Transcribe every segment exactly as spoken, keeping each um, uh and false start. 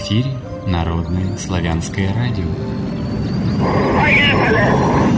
эфире Народное славянское радио. Поехали!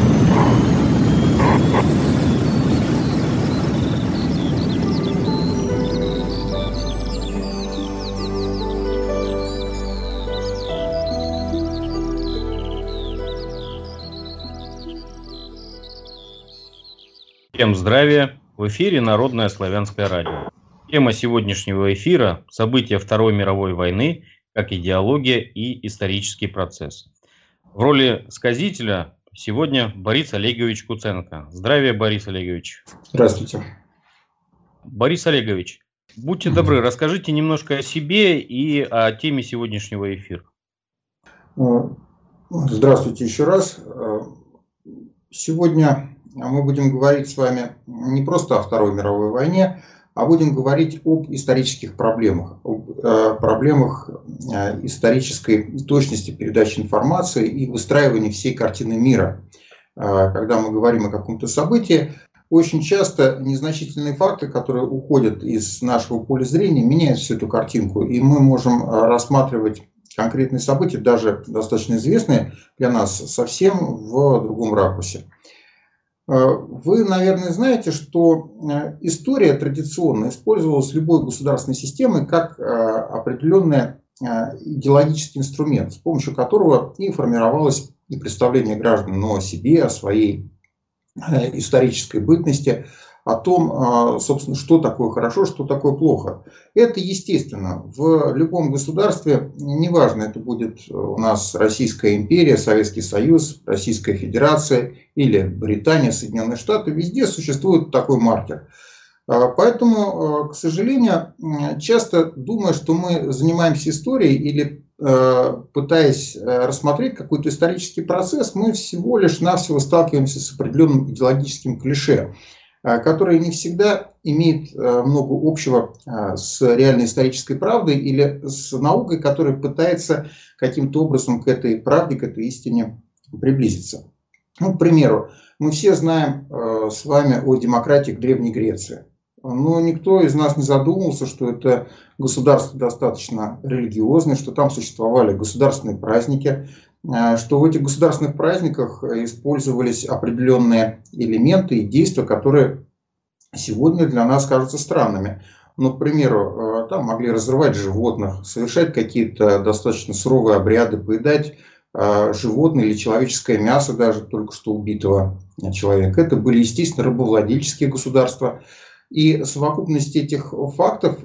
Всем здравия! В эфире Народное славянское радио. Тема сегодняшнего эфира – события Второй мировой войны как идеология и исторический процесс. В роли сказителя сегодня Борис Олегович Куценко. Здравия, Борис Олегович. Здравствуйте. Борис Олегович, будьте добры, расскажите немножко о себе и о теме сегодняшнего эфира. Здравствуйте еще раз. Сегодня мы будем говорить с вами не просто о Второй мировой войне, а будем говорить об исторических проблемах, об э, проблемах э, исторической точности передачи информации и выстраивания всей картины мира. Э, когда мы говорим о каком-то событии, очень часто незначительные факты, которые уходят из нашего поля зрения, меняют всю эту картинку, и мы можем рассматривать конкретные события, даже достаточно известные для нас, совсем в другом ракурсе. Вы, наверное, знаете, что история традиционно использовалась любой государственной системой как определенный идеологический инструмент, с помощью которого и формировалось и представление граждан о себе, о своей исторической бытности, о том, собственно, что такое хорошо, что такое плохо. Это естественно. В любом государстве, неважно, это будет у нас Российская империя, Советский Союз, Российская Федерация или Британия, Соединенные Штаты, везде существует такой маркер. Поэтому, к сожалению, часто думая, что мы занимаемся историей или пытаясь рассмотреть какой-то исторический процесс, мы всего лишь навсего сталкиваемся с определенным идеологическим клише, которое не всегда имеет много общего с реальной исторической правдой или с наукой, которая пытается каким-то образом к этой правде, к этой истине приблизиться. Ну, к примеру, мы все знаем с вами о демократии в Древней Греции. Но никто из нас не задумывался, что это государство достаточно религиозное, что там существовали государственные праздники, что в этих государственных праздниках использовались определенные элементы и действия, которые сегодня для нас кажутся странными. Ну, к примеру, там могли разрывать животных, совершать какие-то достаточно суровые обряды, поедать животное или человеческое мясо даже только что убитого человека. Это были, естественно, рабовладельческие государства. И совокупность этих фактов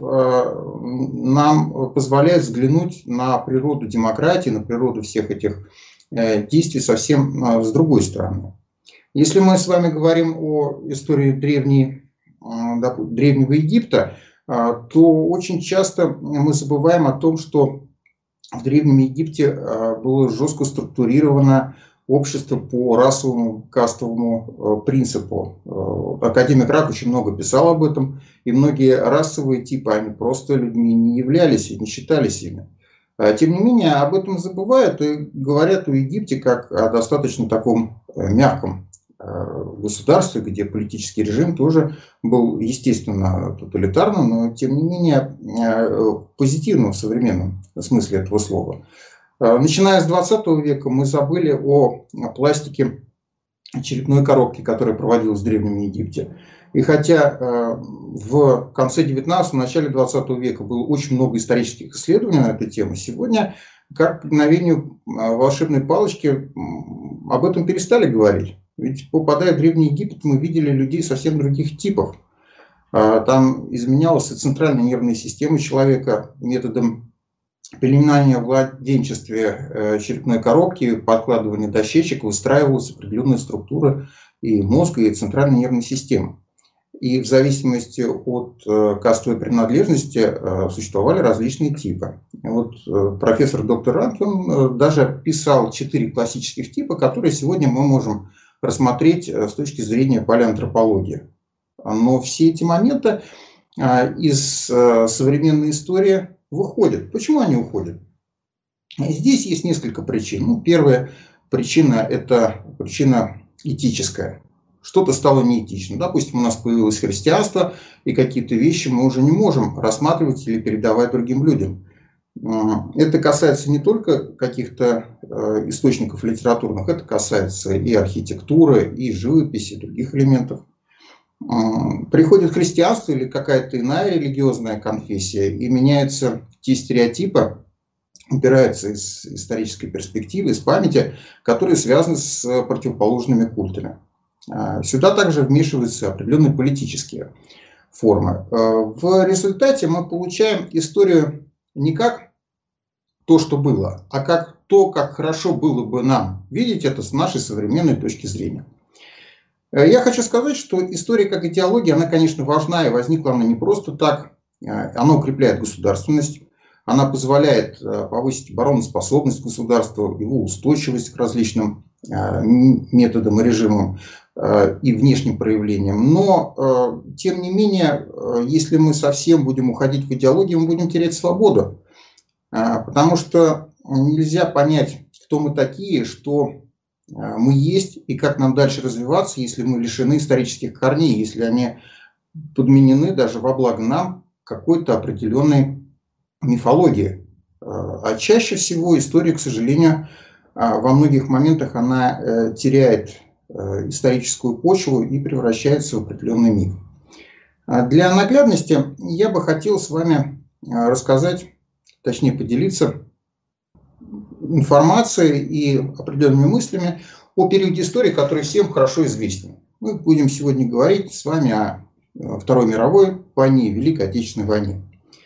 нам позволяет взглянуть на природу демократии, на природу всех этих действий совсем с другой стороны. Если мы с вами говорим о истории древней, Древнего Египта, то очень часто мы забываем о том, что в Древнем Египте было жестко структурировано общество по расовому кастовому принципу. Академик Рак очень много писал об этом, и многие расовые типы, они просто людьми не являлись и не считались ими. Тем не менее, об этом забывают и говорят о Египте как о достаточно таком мягком государстве, где политический режим тоже был, естественно, тоталитарным, но тем не менее позитивным в современном смысле этого слова. Начиная с двадцатого века мы забыли о пластике черепной коробки, которая проводилась в Древнем Египте. И хотя в конце девятнадцатого, начале двадцатого века было очень много исторических исследований на эту тему, сегодня, как по мгновению волшебной палочки, об этом перестали говорить. Ведь, попадая в Древний Египет, мы видели людей совсем других типов. Там изменялась и центральная нервная система человека методом пеленания в младенчестве черепной коробки, подкладывания дощечек, выстраивалась определенная структура и мозга, и центральной нервной системы. И в зависимости от кастовой принадлежности существовали различные типы. Вот профессор доктор Ранки, он даже писал четыре классических типа, которые сегодня мы можем рассмотреть с точки зрения палеоантропологии. Но все эти моменты из современной истории выходят. Почему они уходят? Здесь есть несколько причин. Ну, первая причина – это причина этическая. Что-то стало неэтичным. Допустим, у нас появилось христианство, и какие-то вещи мы уже не можем рассматривать или передавать другим людям. Это касается не только каких-то источников литературных, это касается и архитектуры, и живописи, и других элементов. Приходит христианство или какая-то иная религиозная конфессия, и меняются те стереотипы, опираются из исторической перспективы, из памяти, которые связаны с противоположными культами. Сюда также вмешиваются определенные политические формы. В результате мы получаем историю не как то, что было, а как то, как хорошо было бы нам видеть это с нашей современной точки зрения. Я хочу сказать, что история как идеология, она, конечно, важна, и возникла она не просто так. Она укрепляет государственность, она позволяет повысить обороноспособность государства, его устойчивость к различным методам и режимам и внешним проявлениям. Но, тем не менее, если мы совсем будем уходить в идеологию, мы будем терять свободу. Потому что нельзя понять, кто мы такие, что мы есть и как нам дальше развиваться, если мы лишены исторических корней, если они подменены даже во благо нам какой-то определенной мифологии. А чаще всего история, к сожалению, во многих моментах она теряет историческую почву и превращается в определенный миф. Для наглядности я бы хотел с вами рассказать, точнее поделиться информацией и определенными мыслями о периоде истории, который всем хорошо известен. Мы будем сегодня говорить с вами о Второй мировой войне и Великой Отечественной войне.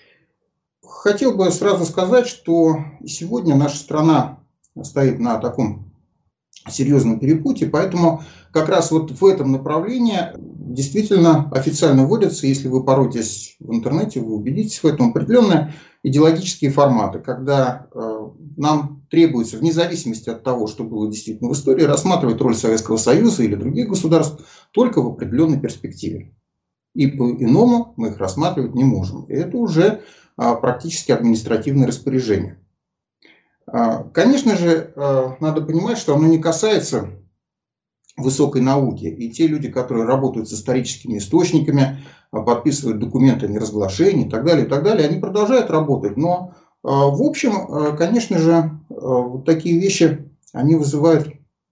Хотел бы сразу сказать, что сегодня наша страна стоит на таком серьезном перепутье, поэтому как раз вот в этом направлении действительно официально вводятся, если вы пороетесь в интернете, вы убедитесь в этом, определенные идеологические форматы, когда э, нам требуется, вне зависимости от того, что было действительно в истории, рассматривать роль Советского Союза или других государств только в определенной перспективе. И по-иному мы их рассматривать не можем. И это уже э, практически административное распоряжение. Э, конечно же, э, надо понимать, что оно не касается высокой науки. И те люди, которые работают с историческими источниками, подписывают документы о неразглашении и так далее, и так далее, они продолжают работать. Но, в общем, конечно же, вот такие вещи, они вызывают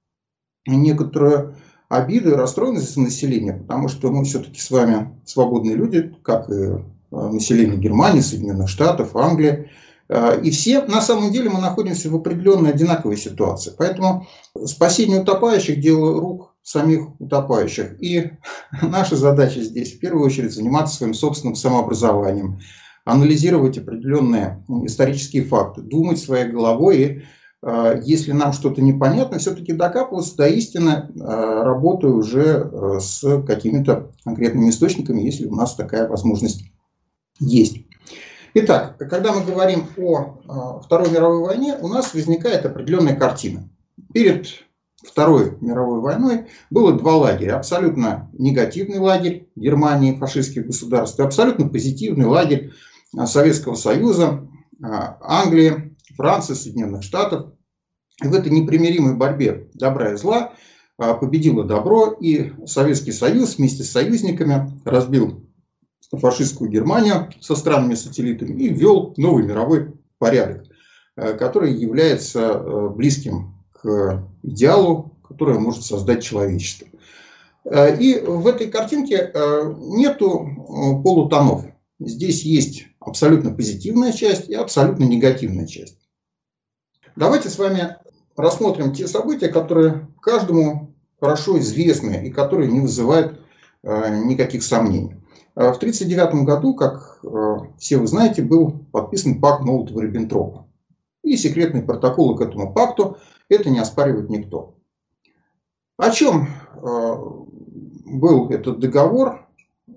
некоторую обиду и расстроенность населения, потому что мы все-таки с вами свободные люди, как и население Германии, Соединенных Штатов, Англии. И все, на самом деле, мы находимся в определенной одинаковой ситуации. Поэтому спасение утопающих – дело рук самих утопающих. И наша задача здесь, в первую очередь, заниматься своим собственным самообразованием, анализировать определенные исторические факты, думать своей головой. И если нам что-то непонятно, все-таки докапываться до истины, работая уже с какими-то конкретными источниками, если у нас такая возможность есть. Итак, когда мы говорим о Второй мировой войне, у нас возникает определенная картина. Перед Второй мировой войной было два лагеря. Абсолютно негативный лагерь Германии, фашистских государств, и абсолютно позитивный лагерь Советского Союза, Англии, Франции, Соединенных Штатов. И в этой непримиримой борьбе добра и зла победило добро, и Советский Союз вместе с союзниками разбил фашистскую Германию со странами-сателлитами и ввел новый мировой порядок, который является близким к идеалу, который может создать человечество. И в этой картинке нету полутонов. Здесь есть абсолютно позитивная часть и абсолютно негативная часть. Давайте с вами рассмотрим те события, которые каждому хорошо известны и которые не вызывают никаких сомнений. В тысяча девятьсот тридцать девятом году, как все вы знаете, был подписан пакт Молотова-Риббентропа. И секретные протоколы к этому пакту, это не оспаривает никто. О чем был этот договор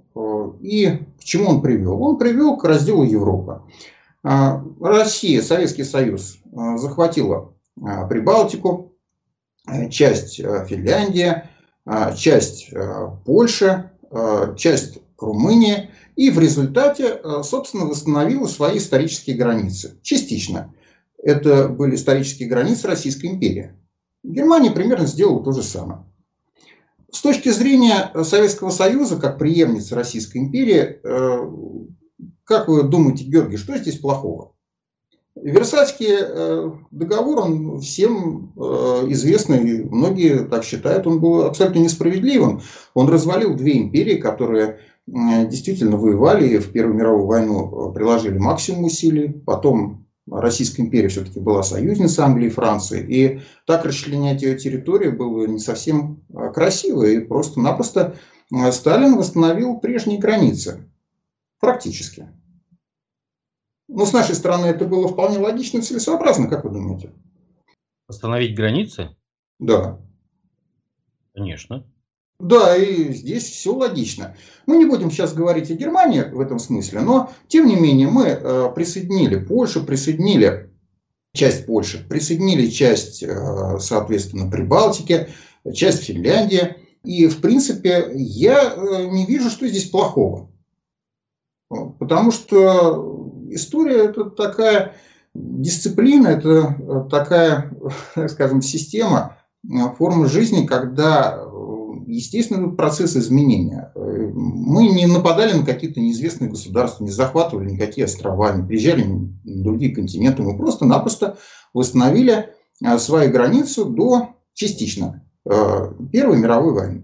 и к чему он привел? Он привел к разделу Европы. Россия, Советский Союз, захватила Прибалтику, часть Финляндии, часть Польши, часть Румынии, и в результате, собственно, восстановила свои исторические границы. Частично. Это были исторические границы Российской империи. Германия примерно сделала то же самое. С точки зрения Советского Союза, как преемницы Российской империи, как вы думаете, Георгий, что здесь плохого? Версальский договор, он всем известный, многие так считают, он был абсолютно несправедливым. Он развалил две империи, которые действительно воевали, и в Первую мировую войну приложили максимум усилий, потом Российская империя все-таки была союзницей Англии и Франции, и так расчленять ее территорию было не совсем красиво, и просто-напросто Сталин восстановил прежние границы, практически. Но с нашей стороны это было вполне логично и целесообразно, как вы думаете? Восстановить границы? Да. Конечно. Да, и здесь все логично. Мы не будем сейчас говорить о Германии в этом смысле, но тем не менее мы э, присоединили Польшу, присоединили часть Польши, присоединили часть, э, соответственно, Прибалтики, часть Финляндии. И, в принципе, я э, не вижу, что здесь плохого. Потому что история – это такая дисциплина, это такая, скажем, система, форма жизни, когда, естественно, идут процессы изменения. Мы не нападали на какие-то неизвестные государства, не захватывали никакие острова, не приезжали на другие континенты. Мы просто-напросто восстановили свои границы до частично Первой мировой войны.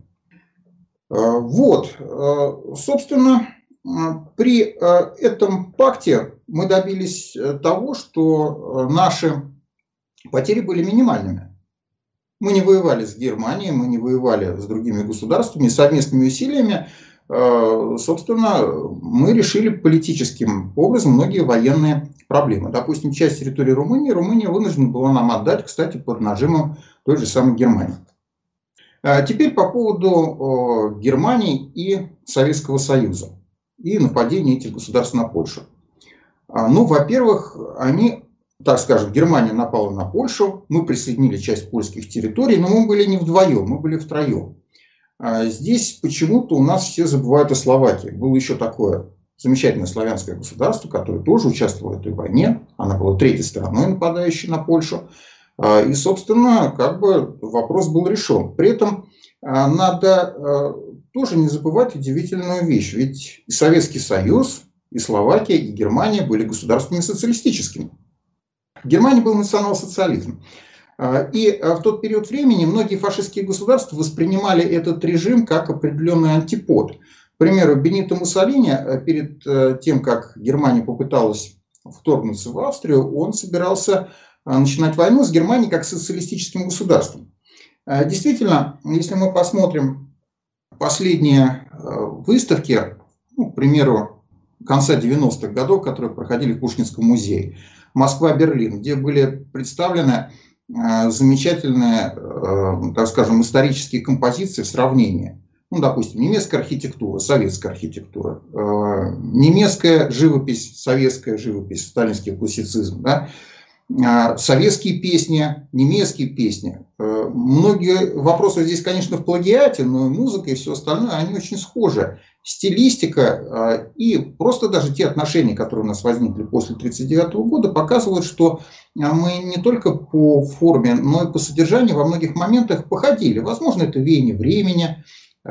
Вот, собственно, при этом пакте мы добились того, что наши потери были минимальными. Мы не воевали с Германией, мы не воевали с другими государствами, совместными усилиями, собственно, мы решили политическим образом многие военные проблемы. Допустим, часть территории Румынии Румыния вынуждена была нам отдать, кстати, под нажимом той же самой Германии. Теперь по поводу Германии и Советского Союза и нападения этих государств на Польшу. Ну, во-первых, они, так скажем, Германия напала на Польшу, мы присоединили часть польских территорий, но мы были не вдвоем, мы были втроем. Здесь почему-то у нас все забывают о Словакии. Было еще такое замечательное славянское государство, которое тоже участвовало в этой войне. Она была третьей стороной, нападающей на Польшу. И, собственно, как бы вопрос был решен. При этом надо тоже не забывать удивительную вещь. Ведь и Советский Союз, и Словакия, и Германия были государствами социалистическими. В Германии был национал-социализм. И в тот период времени многие фашистские государства воспринимали этот режим как определенный антипод. К примеру, Бенито Муссолини перед тем, как Германия попыталась вторгнуться в Австрию, он собирался начинать войну с Германией как социалистическим государством. Действительно, если мы посмотрим последние выставки, ну, к примеру, конца девяностых годов, которые проходили в Пушкинском музее, Москва-Берлин, где были представлены замечательные, так скажем, исторические композиции в сравнении. Ну, допустим, немецкая архитектура, советская архитектура, немецкая живопись, советская живопись, сталинский классицизм, да? Советские песни, немецкие песни. Многие вопросы здесь, конечно, в плагиате, но музыка и все остальное, они очень схожи. Стилистика и просто даже те отношения, которые у нас возникли после тысяча девятьсот тридцать девятого года, показывают, что мы не только по форме, но и по содержанию во многих моментах походили. Возможно, это веяние времени,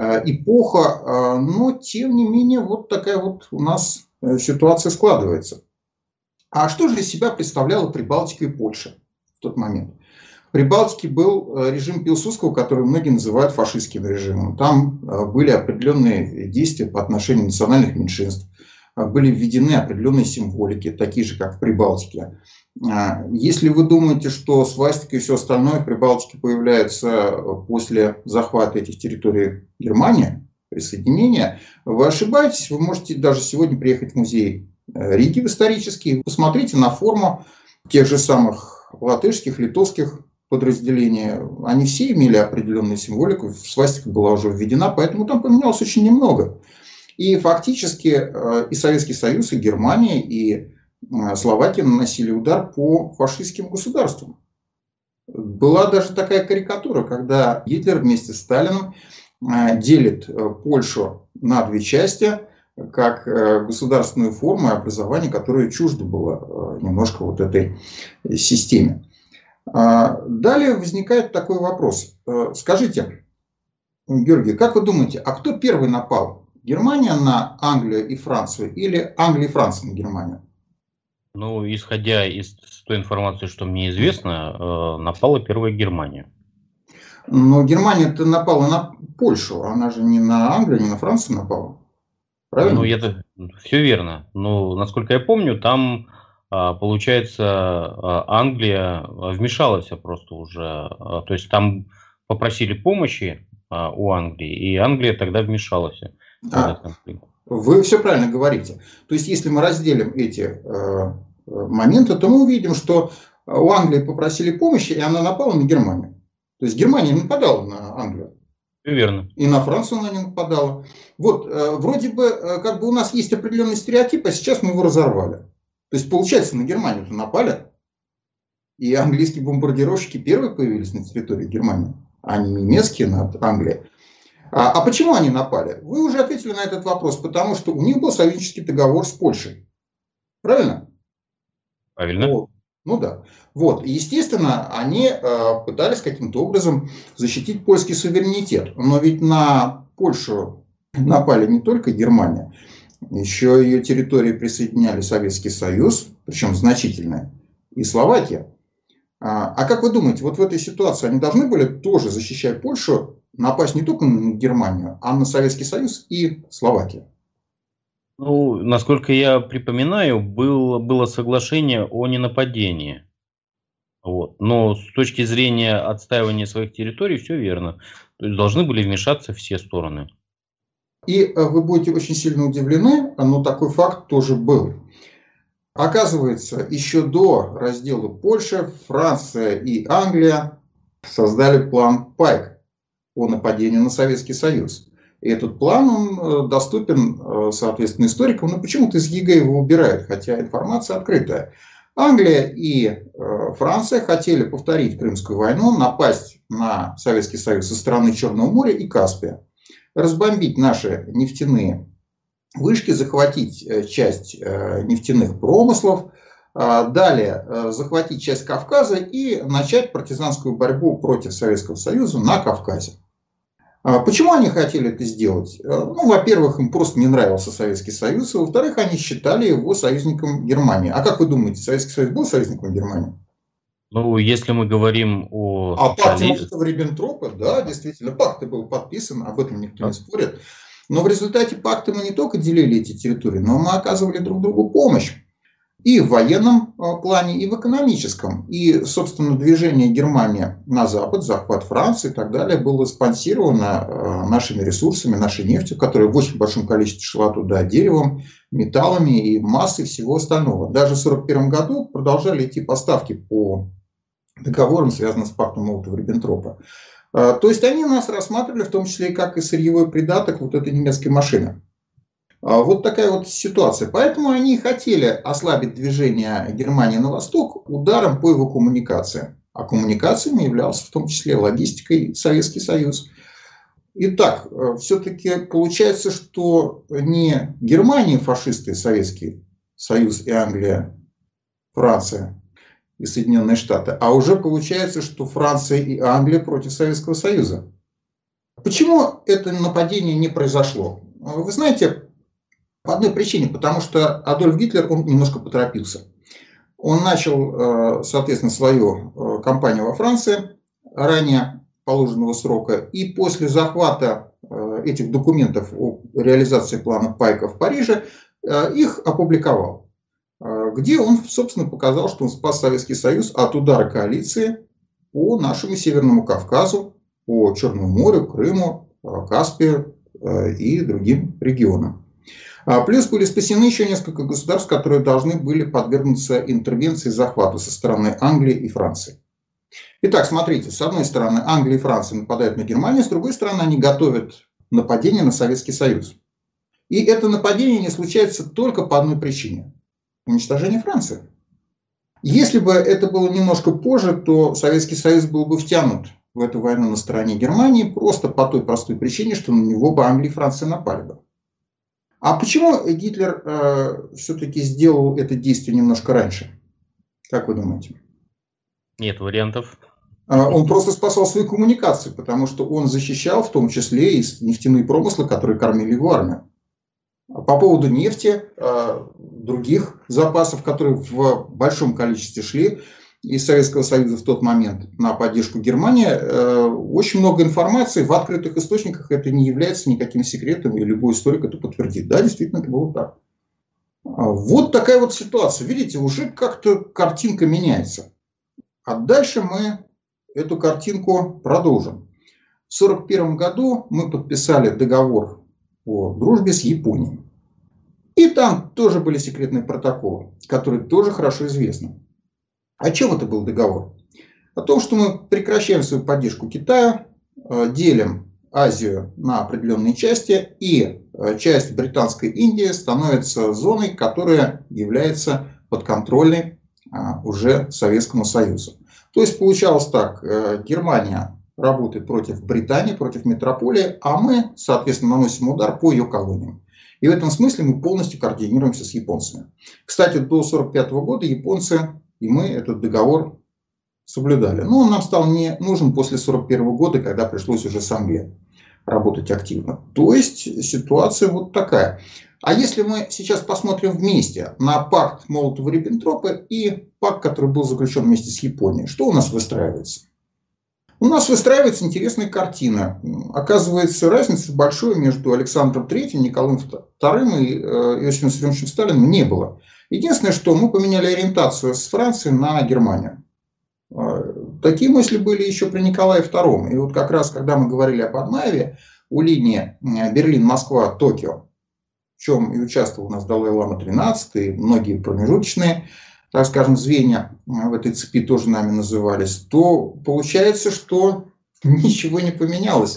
эпоха, но тем не менее вот такая вот у нас ситуация складывается. А что же из себя представляла Прибалтика и Польша в тот момент? В Прибалтике был режим Пилсудского, который многие называют фашистским режимом. Там были определенные действия по отношению национальных меньшинств, были введены определенные символики, такие же, как в Прибалтике. Если вы думаете, что свастика и все остальное в Прибалтике появляется после захвата этих территорий Германии, присоединения, вы ошибаетесь. Вы можете даже сегодня приехать в музей Риги в исторический, посмотрите на форму тех же самых латышских, литовских подразделений. Они все имели определенную символику, свастика была уже введена, поэтому там поменялось очень немного. И фактически и Советский Союз, и Германия, и Словакия наносили удар по фашистским государствам. Была даже такая карикатура, когда Гитлер вместе с Сталиным делит Польшу на две части, как государственную форму и образование, которое чуждо было немножко вот этой системе. Далее возникает такой вопрос. Скажите, Георгий, как вы думаете, а кто первый напал? Германия на Англию и Францию или Англия и Франция на Германию? Ну, исходя из той информации, что мне известно, э, напала первая Германия. Но Германия-то напала на Польшу, она же не на Англию, не на Францию напала. Ну, Правильно? это все верно. Но, насколько я помню, там, а, получается, а, Англия а, вмешалась просто уже. а, То есть там попросили помощи а, у Англии, и Англия тогда вмешалась в А, этот конфликт. Вы все правильно говорите. То есть, если мы разделим эти э, моменты, то мы увидим, что у Англии попросили помощи, и она напала на Германию. То есть Германия не нападала на Англию. Все верно. И на Францию она не нападала. Вот, э, вроде бы, э, как бы у нас есть определенный стереотип, а сейчас мы его разорвали. То есть, получается, на Германию-то напали, и английские бомбардировщики первые появились на территории Германии, а не немецкие над Англией. А, а почему они напали? Вы уже ответили на этот вопрос, потому что у них был союзнический договор с Польшей. Правильно? Правильно. Вот. Ну да. Вот. И, естественно, они э, пытались каким-то образом защитить польский суверенитет. Но ведь на Польшу напали не только Германия, еще ее территории присоединяли Советский Союз, причем значительные, и Словакия. А, а как вы думаете, вот в этой ситуации они должны были тоже, защищая Польшу, напасть не только на Германию, а на Советский Союз и Словакию? Ну, насколько я припоминаю, был, было соглашение о ненападении. Вот. Но с точки зрения отстаивания своих территорий, все верно. То есть должны были вмешаться все стороны. И э, вы будете очень сильно удивлены, но такой факт тоже был. Оказывается, еще до раздела Польши Франция и Англия создали план Пайк по нападению на Советский Союз. И этот план, он доступен, соответственно, историкам, но почему-то из ЕГЭ его убирают, хотя информация открытая. Англия и Франция хотели повторить Крымскую войну, напасть на Советский Союз со стороны Черного моря и Каспия, разбомбить наши нефтяные вышки, захватить часть нефтяных промыслов, далее захватить часть Кавказа и начать партизанскую борьбу против Советского Союза на Кавказе. Почему они хотели это сделать? Ну, во-первых, им просто не нравился Советский Союз, а во-вторых, они считали его союзником Германии. А как вы думаете, Советский Союз был союзником Германии? Ну, если мы говорим о... О пакте Молотова-Риббентропа, да, действительно, пакт был подписан, об этом никто не спорит. Но в результате пакта мы не только делили эти территории, но мы оказывали друг другу помощь. И в военном плане, и в экономическом. И, собственно, движение Германии на запад, захват Франции и так далее, было спонсировано нашими ресурсами, нашей нефтью, которая в очень большом количестве шла туда деревом, металлами и массой всего остального. Даже в сорок первом году продолжали идти поставки по договорам, связанным с пактом Молотова-Риббентропа. То есть они нас рассматривали в том числе и как и сырьевой придаток вот этой немецкой машины. Вот такая вот ситуация. Поэтому они хотели ослабить движение Германии на восток ударом по его коммуникациям. А коммуникациями являлся в том числе логистикой Советский Союз. Итак, все-таки получается, что не Германия фашисты, Советский Союз и Англия, Франция и Соединенные Штаты, а уже получается, что Франция и Англия против Советского Союза. Почему это нападение не произошло? Вы знаете, по одной причине, потому что Адольф Гитлер, он немножко поторопился. Он начал, соответственно, свою кампанию во Франции ранее положенного срока, и после захвата этих документов о реализации плана Пайка в Париже их опубликовал, где он, собственно, показал, что он спас Советский Союз от удара коалиции по нашему Северному Кавказу, по Черному морю, Крыму, Каспию и другим регионам. Плюс были спасены еще несколько государств, которые должны были подвергнуться интервенции захвата со стороны Англии и Франции. Итак, смотрите, с одной стороны Англия и Франция нападают на Германию, с другой стороны они готовят нападение на Советский Союз. И это нападение не случается только по одной причине – уничтожение Франции. Если бы это было немножко позже, то Советский Союз был бы втянут в эту войну на стороне Германии просто по той простой причине, что на него бы Англия и Франция напали бы. А почему Гитлер э, все-таки сделал это действие немножко раньше? Как вы думаете? Нет вариантов. Он просто спасал свою коммуникацию, потому что он защищал в том числе и нефтяные промыслы, которые кормили его армию. По поводу нефти, других запасов, которые в большом количестве шли из Советского Союза в тот момент на поддержку Германии, очень много информации в открытых источниках, это не является никаким секретом, и любой историк это подтвердит. Да, действительно, это было так. Вот такая вот ситуация. Видите, уже как-то картинка меняется. А дальше мы эту картинку продолжим. В сорок первом году мы подписали договор о дружбе с Японией. И там тоже были секретные протоколы, которые тоже хорошо известны. О чем это был договор? О том, что мы прекращаем свою поддержку Китаю, делим Азию на определенные части, и часть Британской Индии становится зоной, которая является подконтрольной уже Советскому Союзу. То есть получалось так, Германия работает против Британии, против метрополии, а мы, соответственно, наносим удар по ее колониям. И в этом смысле мы полностью координируемся с японцами. Кстати, до сорок пятого года японцы и мы этот договор соблюдали. Но он нам стал не нужен после сорок первого года, когда пришлось уже с Англией работать активно. То есть ситуация вот такая. А если мы сейчас посмотрим вместе на пакт Молотова-Риббентропа и пакт, который был заключен вместе с Японией, что у нас выстраивается? У нас выстраивается интересная картина. Оказывается, разницы большой между Александром Третьим, Николаем Вторым и Иосифом Виссарионовичем Сталиным не было. Единственное, что мы поменяли ориентацию с Франции на Германию. Такие мысли были еще при Николае Втором. И вот как раз, когда мы говорили об Адмаеве, у линии Берлин-Москва-Токио, в чем и участвовал у нас Далай-Лама тринадцатый, и многие промежуточные, так скажем, звенья в этой цепи тоже нами назывались, то получается, что ничего не поменялось.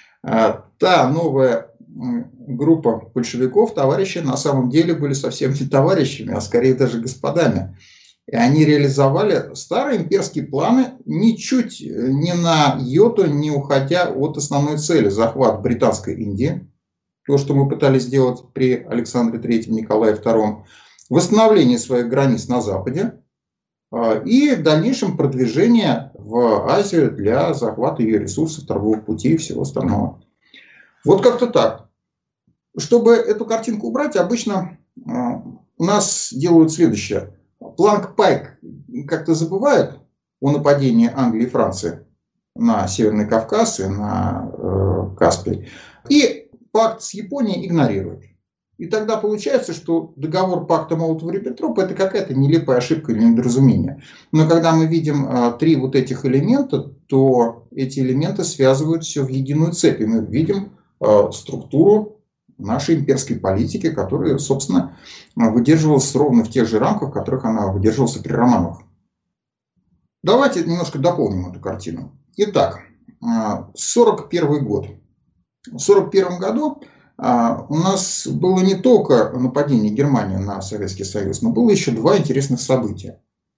Та новая группа большевиков, товарищи, на самом деле были совсем не товарищами, а скорее даже господами. И они реализовали старые имперские планы, ничуть не на йоту, не уходя от основной цели – захват Британской Индии. То, что мы пытались сделать при Александре Третьем, Николае Втором. Восстановление своих границ на Западе и в дальнейшем продвижение в Азию для захвата ее ресурсов, торговых путей и всего остального. Вот как-то так. Чтобы эту картинку убрать, обычно у нас делают следующее. Планк-Пайк как-то забывают о нападении Англии и Франции на Северный Кавказ и на э, Каспий. И пакт с Японией игнорируют. И тогда получается, что договор пакта Молотова-Риббентропа это какая-то нелепая ошибка или недоразумение. Но когда мы видим а, три вот этих элемента, то эти элементы связывают все в единую цепь. И мы видим а, структуру нашей имперской политики, которая, собственно, выдерживалась ровно в тех же рамках, в которых она выдерживалась при Романовых. Давайте немножко дополним эту картину. Итак, сорок первый год. В сорок первом году у нас было не только нападение Германии на Советский Союз, но было еще два интересных события.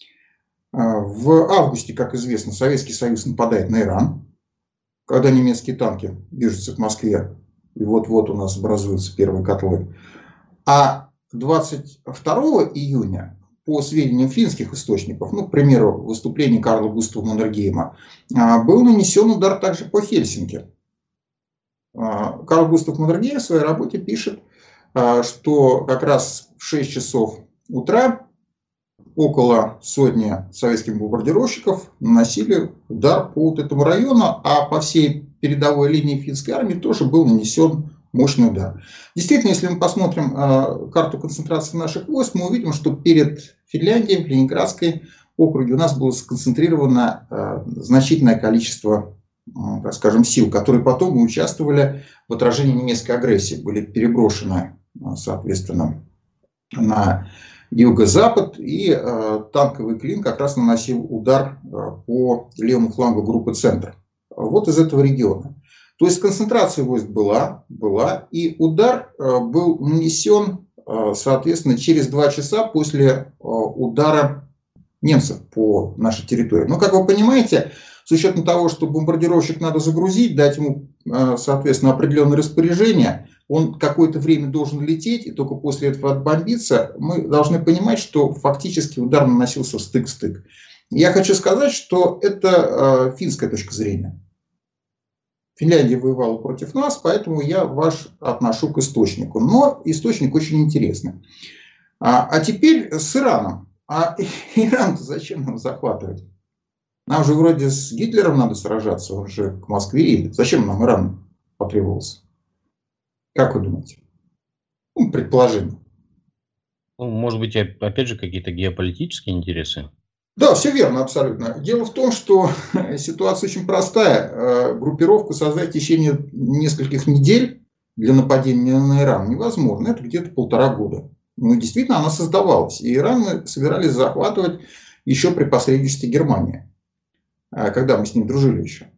В августе, как известно, Советский Союз нападает на Иран, когда немецкие танки движутся к Москве, и вот-вот у нас образуются первые котлы. А двадцать второго июня, по сведениям финских источников, ну, к примеру, выступление Карла Густава Маннергейма, был нанесен удар также по Хельсинки. Карл Густав Маннергейм в своей работе пишет, что как раз в шесть часов утра около сотни советских бомбардировщиков наносили удар по вот этому району, а по всей передовой линии финской армии тоже был нанесен мощный удар. Действительно, если мы посмотрим карту концентрации наших войск, мы увидим, что перед Финляндией, в Ленинградской округе, у нас было сконцентрировано значительное количество, так скажем, сил, которые потом участвовали в отражении немецкой агрессии, были переброшены, соответственно, на юго-запад, и э, танковый клин как раз наносил удар э, по левому флангу группы «Центр». Вот из этого региона. То есть концентрация войск была, была и удар э, был нанесен, э, соответственно, через два часа после э, удара немцев по нашей территории. Но, как вы понимаете, с учетом того, что бомбардировщик надо загрузить, дать ему, соответственно, определенное распоряжение, он какое-то время должен лететь, и только после этого отбомбиться, мы должны понимать, что фактически удар наносился стык-стык. Я хочу сказать, что это финская точка зрения. Финляндия воевала против нас, поэтому я ваш отношу к источнику. Но источник очень интересный. А, а теперь с Ираном. А Иран-то зачем нам захватывать? Нам же вроде с Гитлером надо сражаться, он же к Москве едет. Зачем нам Иран потребовался? Как вы думаете? Ну, предположение. Ну, может быть, опять же, какие-то геополитические интересы? Да, все верно, абсолютно. Дело в том, что ситуация очень простая. Группировку создать в течение нескольких недель для нападения на Иран невозможно. Это где-то полтора года. Но действительно она создавалась. И Иран мы собирались захватывать еще при посредничестве Германии, когда мы с ним дружили еще.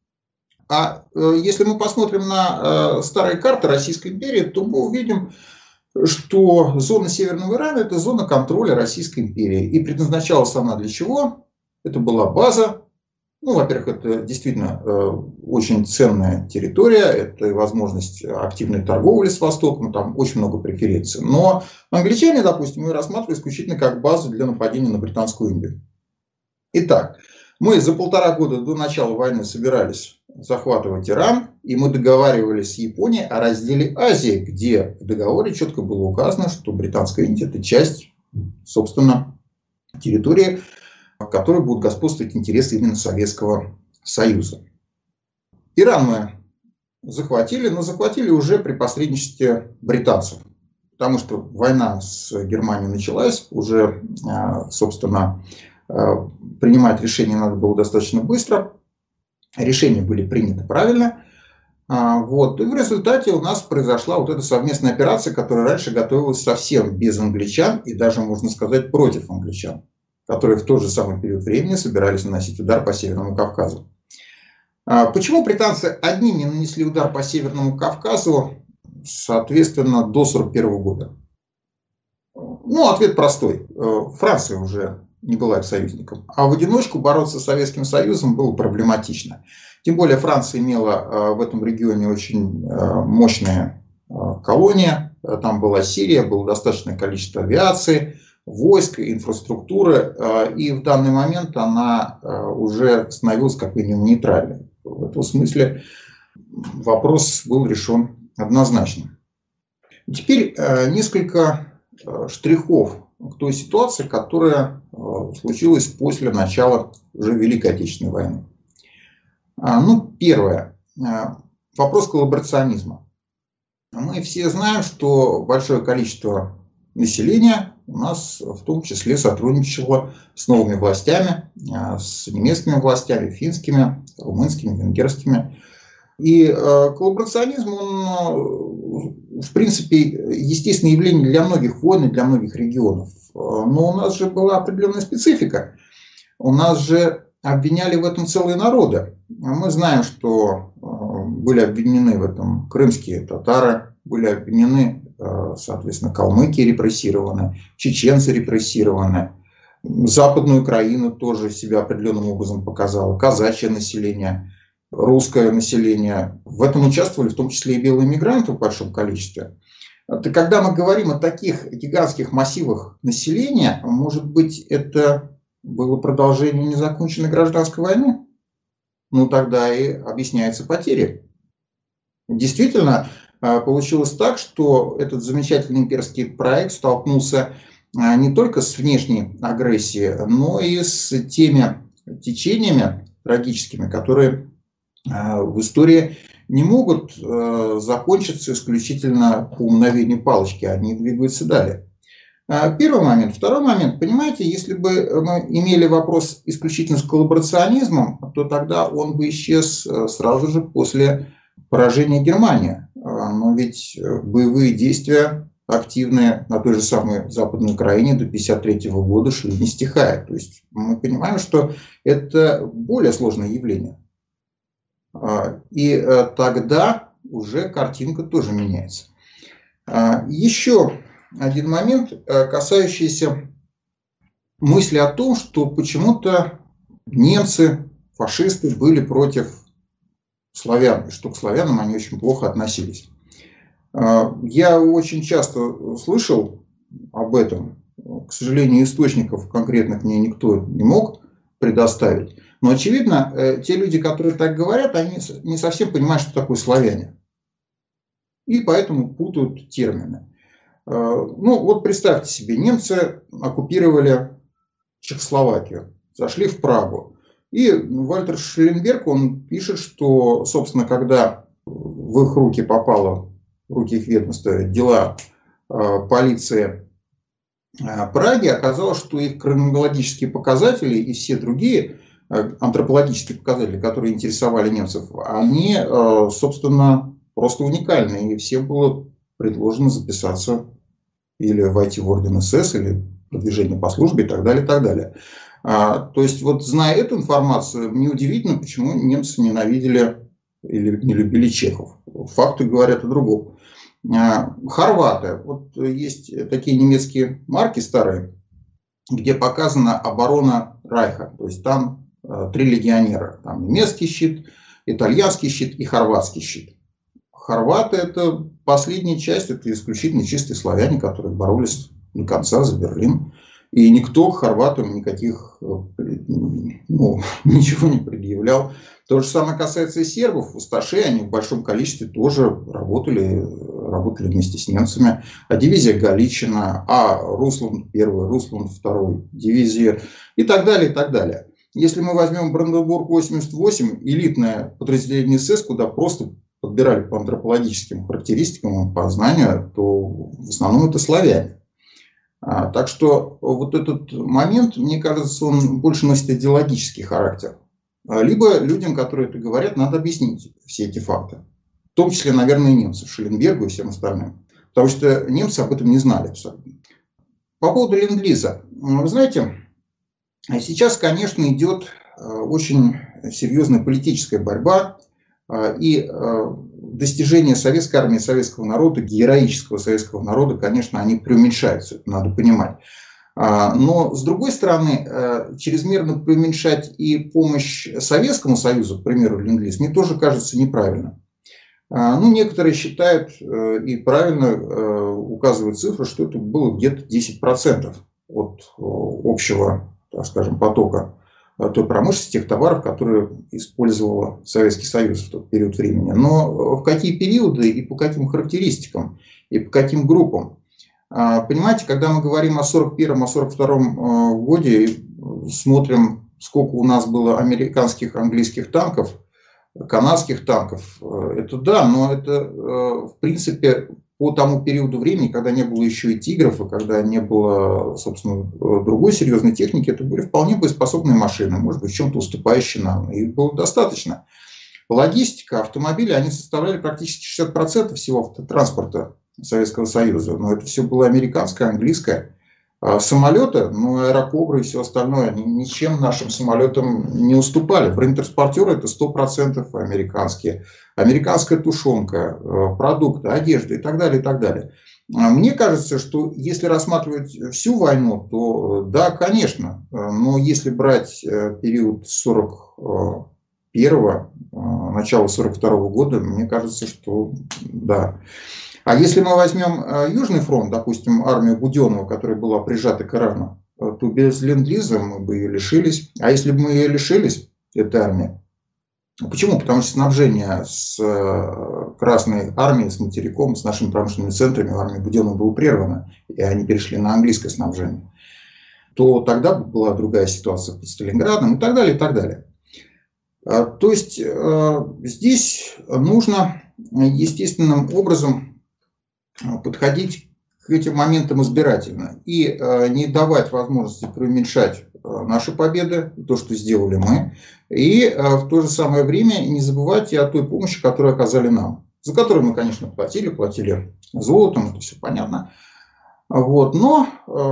А если мы посмотрим на старые карты Российской империи, то мы увидим, что зона Северного Ирана – это зона контроля Российской империи. И предназначалась она для чего? Это была база. Ну, во-первых, это действительно очень ценная территория, это возможность активной торговли с Востоком, там очень много преференций. Но англичане, допустим, мы рассматривали исключительно как базу для нападения на Британскую Индию. Итак, мы за полтора года до начала войны собирались захватывать Иран, и мы договаривались с Японией о разделе Азии, где в договоре четко было указано, что Британская Индия – это часть, собственно, территории, в которой будут господствовать интересы именно Советского Союза. Иран мы захватили, но захватили уже при посредничестве британцев, потому что война с Германией началась, уже, собственно, принимать решения надо было достаточно быстро. Решения были приняты правильно. Вот. И в результате у нас произошла вот эта совместная операция, которая раньше готовилась совсем без англичан и даже, можно сказать, против англичан, которые в тот же самый период времени собирались наносить удар по Северному Кавказу. Почему британцы одни не нанесли удар по Северному Кавказу, соответственно, до сорок первого года? Ну, ответ простой. Франция уже не была их союзником. А в одиночку бороться с Советским Союзом было проблематично. Тем более Франция имела в этом регионе очень мощные колонии. Там была Сирия, было достаточное количество авиации, войск, инфраструктуры. И в данный момент она уже становилась как минимум нейтральной. В этом смысле вопрос был решен однозначно. Теперь несколько штрихов к той ситуации, которая случилась после начала уже Великой Отечественной войны. Ну, первое. Вопрос коллаборационизма. Мы все знаем, что большое количество населения у нас в том числе сотрудничало с новыми властями, с немецкими властями, финскими, румынскими, венгерскими. И коллаборационизм, он, в принципе, естественное явление для многих войн и для многих регионов. Но у нас же была определенная специфика. У нас же обвиняли в этом целые народы. Мы знаем, что были обвинены в этом крымские татары, были обвинены, соответственно, калмыки репрессированы, чеченцы репрессированы. Западную Украину тоже себя определенным образом показала, казачье население, русское население. В этом участвовали в том числе и белые мигранты в большом количестве. Когда мы говорим о таких гигантских массивах населения, может быть, это было продолжение незаконченной гражданской войны? Ну, тогда и объясняются потери. Действительно, получилось так, что этот замечательный имперский проект столкнулся не только с внешней агрессией, но и с теми течениями трагическими, которые в истории не могут э, закончиться исключительно по мгновению палочки, они двигаются далее. Первый момент. Второй момент. Понимаете, если бы мы имели вопрос исключительно с коллаборационизмом, то тогда он бы исчез сразу же после поражения Германии. Но ведь боевые действия активные на той же самой Западной Украине до тысяча девятьсот пятьдесят третьего года шли не стихая. То есть мы понимаем, что это более сложное явление. И тогда уже картинка тоже меняется. Еще один момент, касающийся мысли о том, что почему-то немцы, фашисты были против славян, и что к славянам они очень плохо относились. Я очень часто слышал об этом. К сожалению, источников конкретных мне никто не мог предоставить. Но, очевидно, те люди, которые так говорят, они не совсем понимают, что такое славяне. И поэтому путают термины. Ну, вот представьте себе, немцы оккупировали Чехословакию, зашли в Прагу. И Вальтер Шелленберг, он пишет, что, собственно, когда в их руки попало, в руки их ведомства, дела полиции Праги, оказалось, что их криминологические показатели и все другие антропологические показатели, которые интересовали немцев, они, собственно, просто уникальны. И всем было предложено записаться или войти в орден СС, или продвижение по службе и так далее, и так далее. А, то есть, вот зная эту информацию, неудивительно, почему немцы ненавидели или не любили чехов. Факты говорят о другом. А, хорваты. Вот есть такие немецкие марки старые, где показана оборона Райха. То есть, там а, три легионера. Там немецкий щит, итальянский щит и хорватский щит. Хорваты – это последняя часть, это исключительно чистые славяне, которые боролись до конца за Берлин. И никто хорватам никаких, ну, ничего не предъявлял. То же самое касается и сербов. Усташи, они в большом количестве тоже работали, работали вместе с немцами. А дивизия Галичина, а Руслан первый, Руслан второй, дивизия и так далее, и так далее. Если мы возьмем Бранденбург восемьдесят восемь, элитное подразделение СС, куда просто подбирали по антропологическим характеристикам и по знанию, то в основном это славяне. А, так что вот этот момент, мне кажется, он больше носит идеологический характер. А, либо людям, которые это говорят, надо объяснить все эти факты. В том числе, наверное, и немцам, Шелленбергу и всем остальным. Потому что немцы об этом не знали абсолютно. По поводу ленд-лиза. Вы знаете, сейчас, конечно, идет очень серьезная политическая борьба. И достижения советской армии, советского народа, героического советского народа, конечно, они преуменьшаются, это надо понимать. Но, с другой стороны, чрезмерно преуменьшать и помощь Советскому Союзу, к примеру, ленд-лиз, мне тоже кажется неправильно. Ну, некоторые считают и правильно указывают цифру, что это было где-то десять процентов от общего, так скажем, потока той промышленности, тех товаров, которые использовал Советский Союз в тот период времени. Но в какие периоды и по каким характеристикам, и по каким группам? Понимаете, когда мы говорим о сорок первом, о сорок втором годе, и смотрим, сколько у нас было американских, английских танков, канадских танков, это да, но это в принципе по тому периоду времени, когда не было еще и тигров, и когда не было, собственно, другой серьезной техники, это были вполне боеспособные машины, может быть, в чем-то уступающие нам. И их было достаточно. Логистика, автомобили, они составляли практически шестьдесят процентов всего автотранспорта Советского Союза. Но это все было американское, английское. А самолеты, ну, аэрокобры и все остальное, они ничем нашим самолетам не уступали. Бронетранспортеры это сто процентов американские. Американская тушенка, продукты, одежда и так далее, и так далее. Мне кажется, что если рассматривать всю войну, то да, конечно. Но если брать период сорок первого, начала сорок второго года, мне кажется, что да. А если мы возьмем Южный фронт, допустим, армию Буденова, которая была прижата к Ирану, то без ленд-лиза мы бы ее лишились. А если бы мы ее лишились, этой армии, почему? Потому что снабжение с Красной армией, с материком, с нашими промышленными центрами в армии Буденова было прервано, и они перешли на английское снабжение. То тогда была другая ситуация под Сталинградом и так далее, и так далее. То есть здесь нужно естественным образом подходить к этим моментам избирательно и не давать возможности преуменьшать наши победы, то, что сделали мы, и в то же самое время не забывать и о той помощи, которую оказали нам, за которую мы, конечно, платили, платили золотом, это все понятно. Вот. Но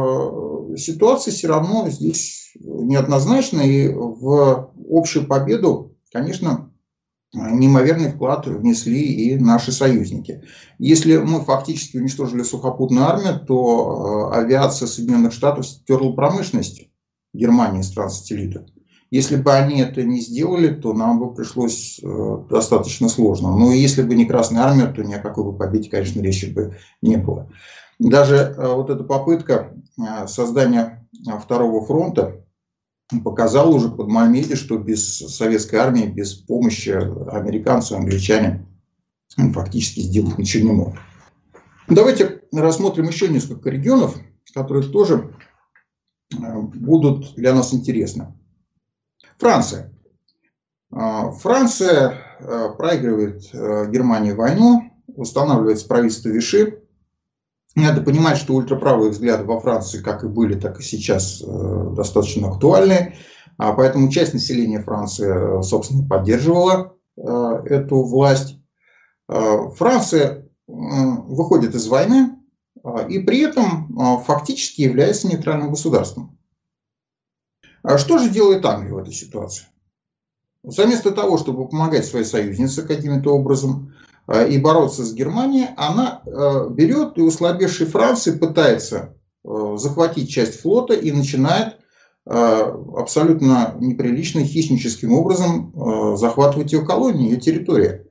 э, ситуация все равно здесь неоднозначна, и в общую победу, конечно, неимоверный вклад внесли и наши союзники. Если мы фактически уничтожили сухопутную армию, то авиация Соединенных Штатов стерла промышленность Германии и стран-сателлитов. Если бы они это не сделали, то нам бы пришлось достаточно сложно. Но если бы не Красная армия, то ни о какой бы победе, конечно, речи бы не было. Даже вот эта попытка создания второго фронта, показал уже под Мальмеде, что без советской армии, без помощи американцев, англичане фактически сделать ничего не могут. Давайте рассмотрим еще несколько регионов, которые тоже будут для нас интересны. Франция. Франция проигрывает Германии войну, устанавливается правительство Виши. Надо понимать, что ультраправые взгляды во Франции, как и были, так и сейчас, достаточно актуальны. Поэтому часть населения Франции, собственно, поддерживала эту власть. Франция выходит из войны и при этом фактически является нейтральным государством. Что же делает Англия в этой ситуации? Вместо того, чтобы помогать своей союзнице каким-то образом и бороться с Германией, она берет и у слабейшей Франции пытается захватить часть флота и начинает абсолютно неприличным хищническим образом захватывать ее колонии, ее территории.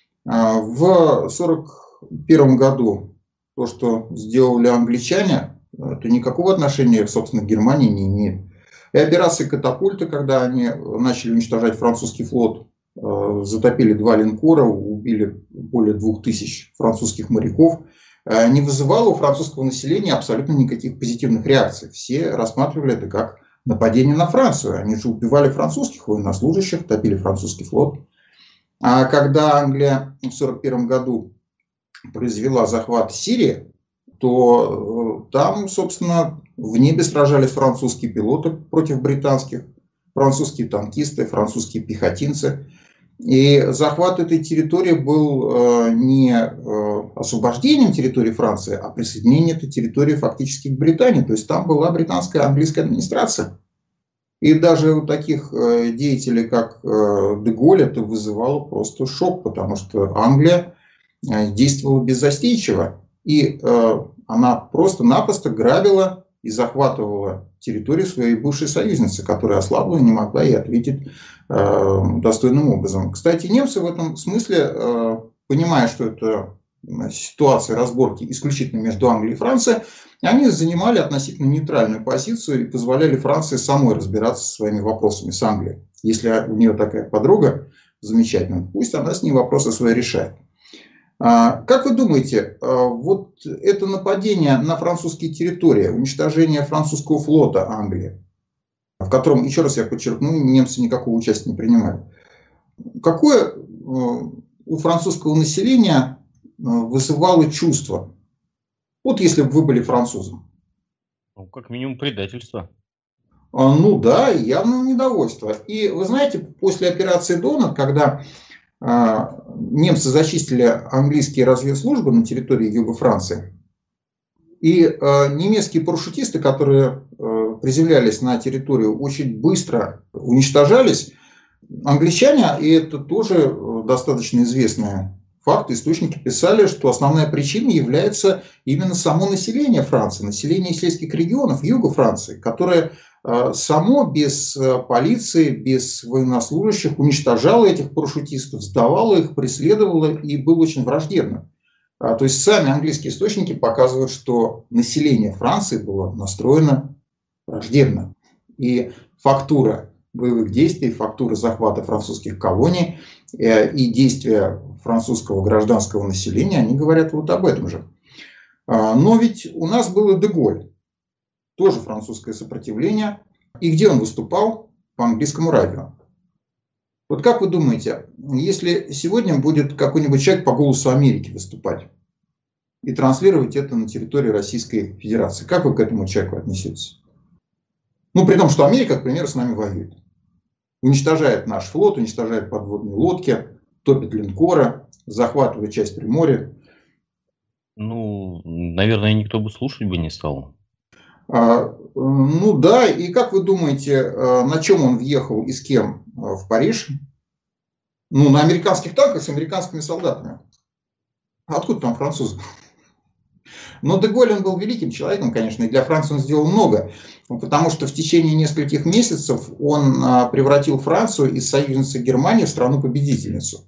В сорок первом году то, что сделали англичане, это никакого отношения, собственно, к Германии не имеет. И операция «Катапульта», когда они начали уничтожать французский флот, затопили два линкора, убили более двух тысяч французских моряков, не вызывало у французского населения абсолютно никаких позитивных реакций. Все рассматривали это как нападение на Францию. Они же убивали французских военнослужащих, топили французский флот. А когда Англия в сорок первом году произвела захват Сирии, то там, собственно, в небе сражались французские пилоты против британских, французские танкисты, французские пехотинцы. И захват этой территории был не освобождением территории Франции, а присоединением этой территории фактически к Британии. То есть там была британская английская администрация. И даже у таких деятелей, как де Голль, это вызывало просто шок, потому что Англия действовала беззастенчиво. И она просто-напросто грабила и захватывала территорию своей бывшей союзницы, которая ослабла и не могла ей ответить э, достойным образом. Кстати, немцы в этом смысле, э, понимая, что это ситуация разборки исключительно между Англией и Францией, они занимали относительно нейтральную позицию и позволяли Франции самой разбираться со своими вопросами с Англией. Если у нее такая подруга замечательная, пусть она с ней вопросы свои решает. Как вы думаете, вот это нападение на французские территории, уничтожение французского флота Англии, в котором, еще раз я подчеркну, немцы никакого участия не принимали, какое у французского населения вызывало чувство? Вот если бы вы были французом. Ну, как минимум предательство. Ну да, явное недовольство. И вы знаете, после операции «Донат», когда немцы зачистили английские разведслужбы на территории юга Франции, и немецкие парашютисты, которые приземлялись на территорию, очень быстро уничтожались. Англичане, и это тоже достаточно известный факт, источники писали, что основная причина является именно само население Франции, население сельских регионов юга Франции, которое само без полиции, без военнослужащих уничтожало этих парашютистов, сдавало их, преследовало и было очень враждебно. То есть сами английские источники показывают, что население Франции было настроено враждебно. И фактура боевых действий, фактура захвата французских колоний и действия французского гражданского населения, они говорят вот об этом же. Но ведь у нас был и де Голль, тоже французское сопротивление. И где он выступал? По английскому радио. Вот как вы думаете, если сегодня будет какой-нибудь человек по «Голосу Америки» выступать и транслировать это на территории Российской Федерации, как вы к этому человеку отнесетесь? Ну, при том, что Америка, к примеру, с нами воюет. Уничтожает наш флот, уничтожает подводные лодки, топит линкоры, захватывает часть Приморья. Ну, наверное, никто бы слушать бы не стал. А, ну да, и как вы думаете, на чем он въехал и с кем в Париж? Ну, на американских танках с американскими солдатами. Откуда там французы? Но де Голль, он был великим человеком, конечно, и для Франции он сделал много, потому что в течение нескольких месяцев он превратил Францию из союзницы Германии в страну-победительницу.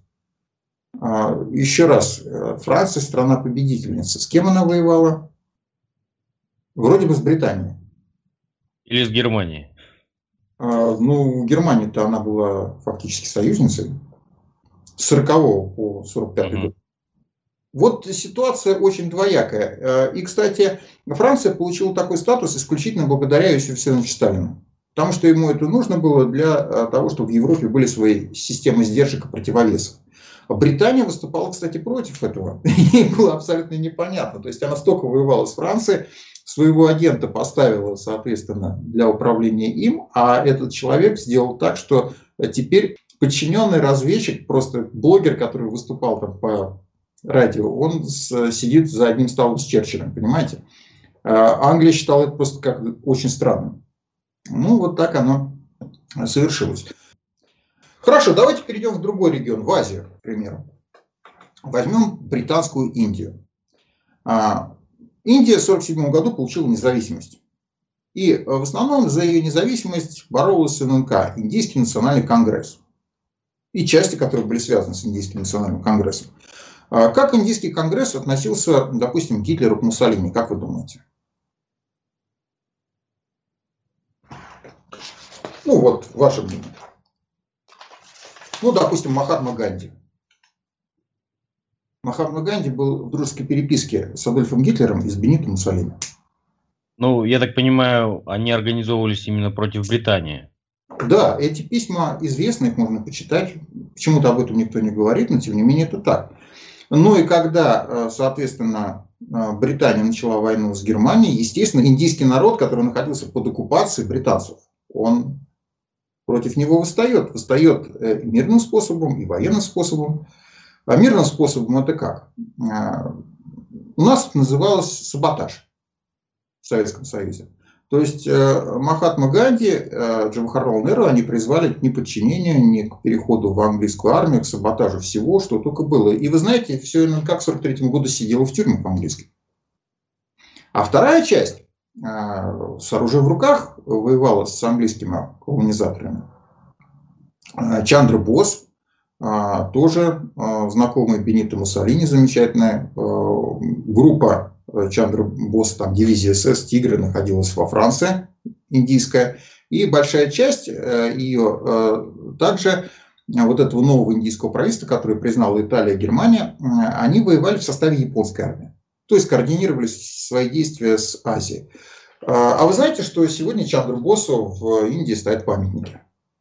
Еще раз, Франция страна-победительница. С кем она воевала? Вроде бы с Британией. Или с Германией. Ну, Германия-то она была фактически союзницей с сорокового по сорок пятый год. Вот ситуация очень двоякая. И, кстати, Франция получила такой статус исключительно благодаря Иосифу Виссарионовичу Сталину. Потому что ему это нужно было для того, чтобы в Европе были свои системы сдержек и противовесов. Британия выступала, кстати, против этого. Ей было абсолютно непонятно. То есть она столько воевала с Францией, своего агента поставила, соответственно, для управления им, а этот человек сделал так, что теперь подчиненный разведчик, просто блогер, который выступал там по радио, он с, сидит за одним столом с Черчиллем, понимаете? Англия считала это просто как очень странным. Ну, вот так оно совершилось. Хорошо, давайте перейдем в другой регион, в Азию, к примеру. Возьмем британскую Индию. Индия в сорок седьмом году получила независимость. И в основном за ее независимость боролась эн эн ка, Индийский национальный конгресс. И части, которые были связаны с Индийским национальным конгрессом. Как Индийский конгресс относился, допустим, к Гитлеру, к Муссолини, как вы думаете? Ну вот, ваше мнение. Ну, допустим, Махатма Ганди. Махатма Ганди был в дружеской переписке с Адольфом Гитлером и с Бенито Муссолини. Ну, я так понимаю, они организовывались именно против Британии. Да, эти письма известны, их можно почитать. Почему-то об этом никто не говорит, но тем не менее это так. Ну и когда, соответственно, Британия начала войну с Германией, естественно, индийский народ, который находился под оккупацией британцев, он против него восстает. Восстает мирным способом и военным способом. А мирным способом это как? У нас это называлось саботаж в Советском Союзе. То есть Махатма Ганди, Джавахарлал Неру, они призвали к неподчинению, не к переходу в английскую армию, к саботажу всего, что только было. И вы знаете, все эн эн ка к сорок третьему году сидела в тюрьмах английских. А вторая часть с оружием в руках воевала с английскими колонизаторами. Чандра Бос, тоже знакомый Бенито Муссолини, замечательная группа Чандра Бос, там дивизия эс эс «Тигры» находилась во Франции, индийская. И большая часть ее также вот этого нового индийского правительства, которое признала Италия и Германия, они воевали в составе японской армии. То есть координировали свои действия с Азией. А вы знаете, что сегодня Чандру Босу в Индии стоят памятники?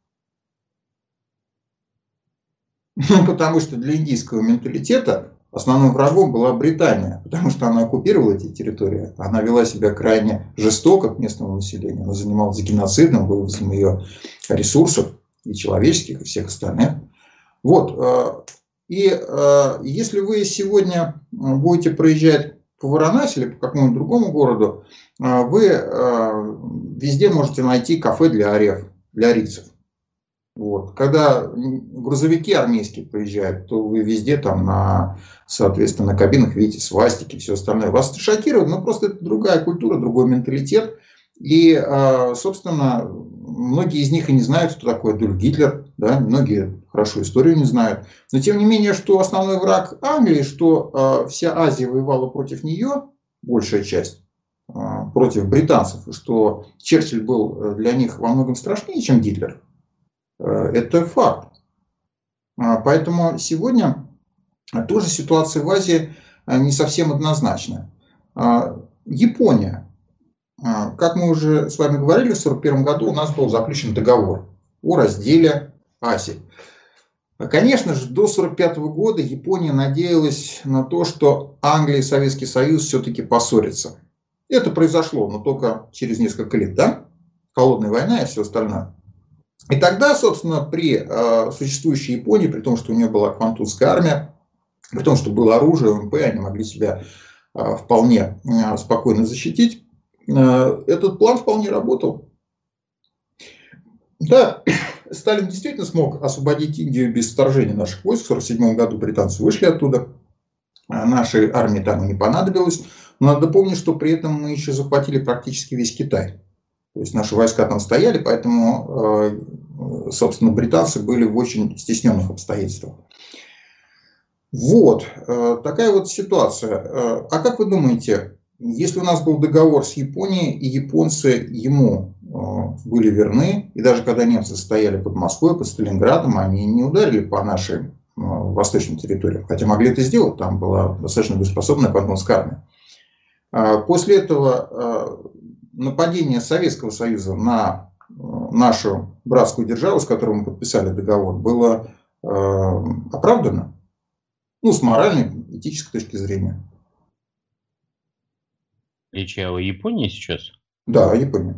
Ну, потому что для индийского менталитета основным врагом была Британия, потому что она оккупировала эти территории, она вела себя крайне жестоко к местному населению, она занималась геноцидом, вывозом ее ресурсов, и человеческих, и всех остальных. Вот. И если вы сегодня будете проезжать по Варанаси или по какому-нибудь другому городу, вы везде можете найти кафе для арьев, для арийцев. Вот. Когда грузовики армейские приезжают, то вы везде там на, соответственно, на кабинах видите свастики и все остальное. Вас это шокирует, но просто это другая культура, другой менталитет. И, собственно, многие из них и не знают, кто такой Адольф Гитлер. Да? Многие хорошо историю не знают. Но, тем не менее, что основной враг Англии, что вся Азия воевала против нее, большая часть, против британцев, и что Черчилль был для них во многом страшнее, чем Гитлер. Это факт. Поэтому сегодня тоже ситуация в Азии не совсем однозначна. Япония. Как мы уже с вами говорили, в сорок первом году у нас был заключен договор о разделе Азии. Конечно же, до сорок пятого года Япония надеялась на то, что Англия и Советский Союз все-таки поссорятся. Это произошло, но только через несколько лет, да? Холодная война и все остальное. И тогда, собственно, при э, существующей Японии, при том, что у нее была квантунская армия, при том, что было оружие, ОМП, они могли себя э, вполне э, спокойно защитить, э, этот план вполне работал. Да, Сталин действительно смог освободить Индию без вторжения наших войск. В сорок седьмом году британцы вышли оттуда. Нашей армии там и не понадобилось. Но надо помнить, что при этом мы еще захватили практически весь Китай. То есть наши войска там стояли, поэтому, собственно, британцы были в очень стесненных обстоятельствах. Вот, такая вот ситуация. А как вы думаете, если у нас был договор с Японией, и японцы ему были верны. И даже когда немцы стояли под Москвой, под Сталинградом, они не ударили по нашей восточной территории. Хотя могли это сделать, там была достаточно боеспособная подмосковная армия. После этого нападение Советского Союза на нашу братскую державу, с которой мы подписали договор, было оправдано. Ну, с моральной, этической точки зрения. Речь о Японии сейчас? Да, Япония.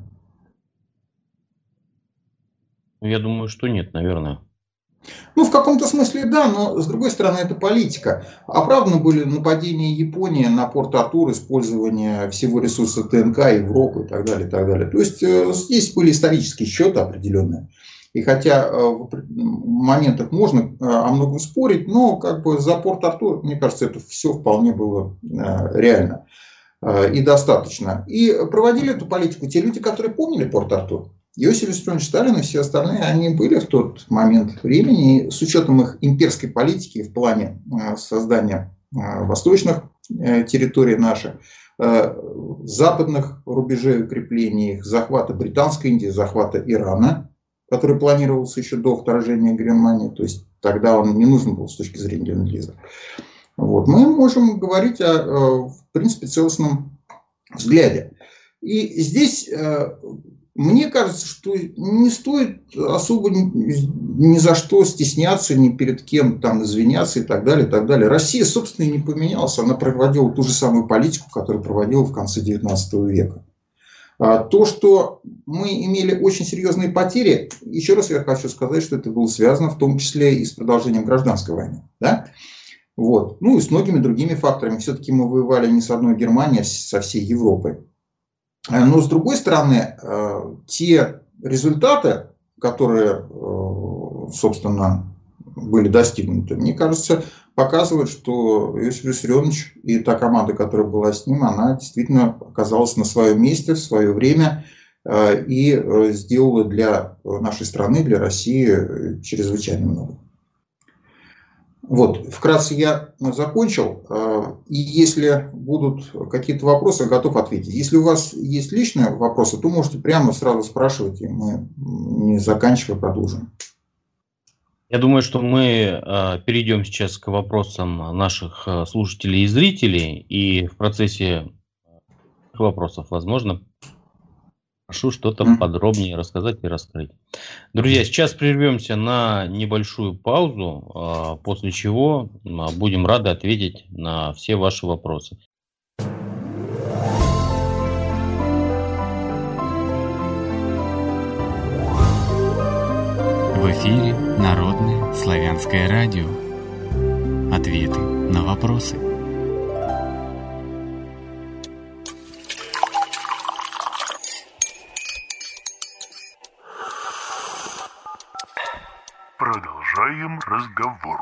Я думаю, что нет, наверное. Ну, в каком-то смысле да, но с другой стороны это политика. Оправданы были нападения Японии на Порт-Артур, использование всего ресурса ТНК, Европы и так далее, и так далее. То есть здесь были исторические счеты определенные. И хотя в моментах можно о многом спорить, но как бы за Порт-Артур, мне кажется, это все вполне было реально и достаточно. И проводили эту политику те люди, которые помнили Порт-Артур. Иосиф Виссарионович Сталин и все остальные, они были в тот момент времени, и с учетом их имперской политики в плане создания восточных территорий наших, западных рубежей укреплений, их захвата Британской Индии, захвата Ирана, который планировался еще до вторжения Германии, то есть тогда он не нужен был с точки зрения ленд-лиза. Вот. Мы можем говорить о, в принципе, целостном взгляде. И здесь мне кажется, что не стоит особо ни, ни за что стесняться, ни перед кем там извиняться и так далее, и так далее. Россия, собственно, и не поменялась. Она проводила ту же самую политику, которую проводила в конце девятнадцатого века. То, что мы имели очень серьезные потери, еще раз я хочу сказать, что это было связано в том числе и с продолжением гражданской войны. Да? Вот. Ну и с многими другими факторами. Все-таки мы воевали не с одной Германией, а со всей Европой. Но с другой стороны, те результаты, которые, собственно, были достигнуты, мне кажется, показывают, что Иосиф Виссарионович и та команда, которая была с ним, она действительно оказалась на своем месте в свое время и сделала для нашей страны, для России чрезвычайно много. Вот, вкратце я закончил. И если будут какие-то вопросы, я готов ответить. Если у вас есть личные вопросы, то можете прямо сразу спрашивать, и мы, не заканчивая, продолжим. Я думаю, что мы перейдем сейчас к вопросам наших слушателей и зрителей. И в процессе вопросов, возможно, прошу что-то mm. подробнее рассказать и раскрыть. Друзья, сейчас прервемся на небольшую паузу, после чего будем рады ответить на все ваши вопросы. В эфире Народное славянское радио. Ответы на вопросы. Продолжаем разговор.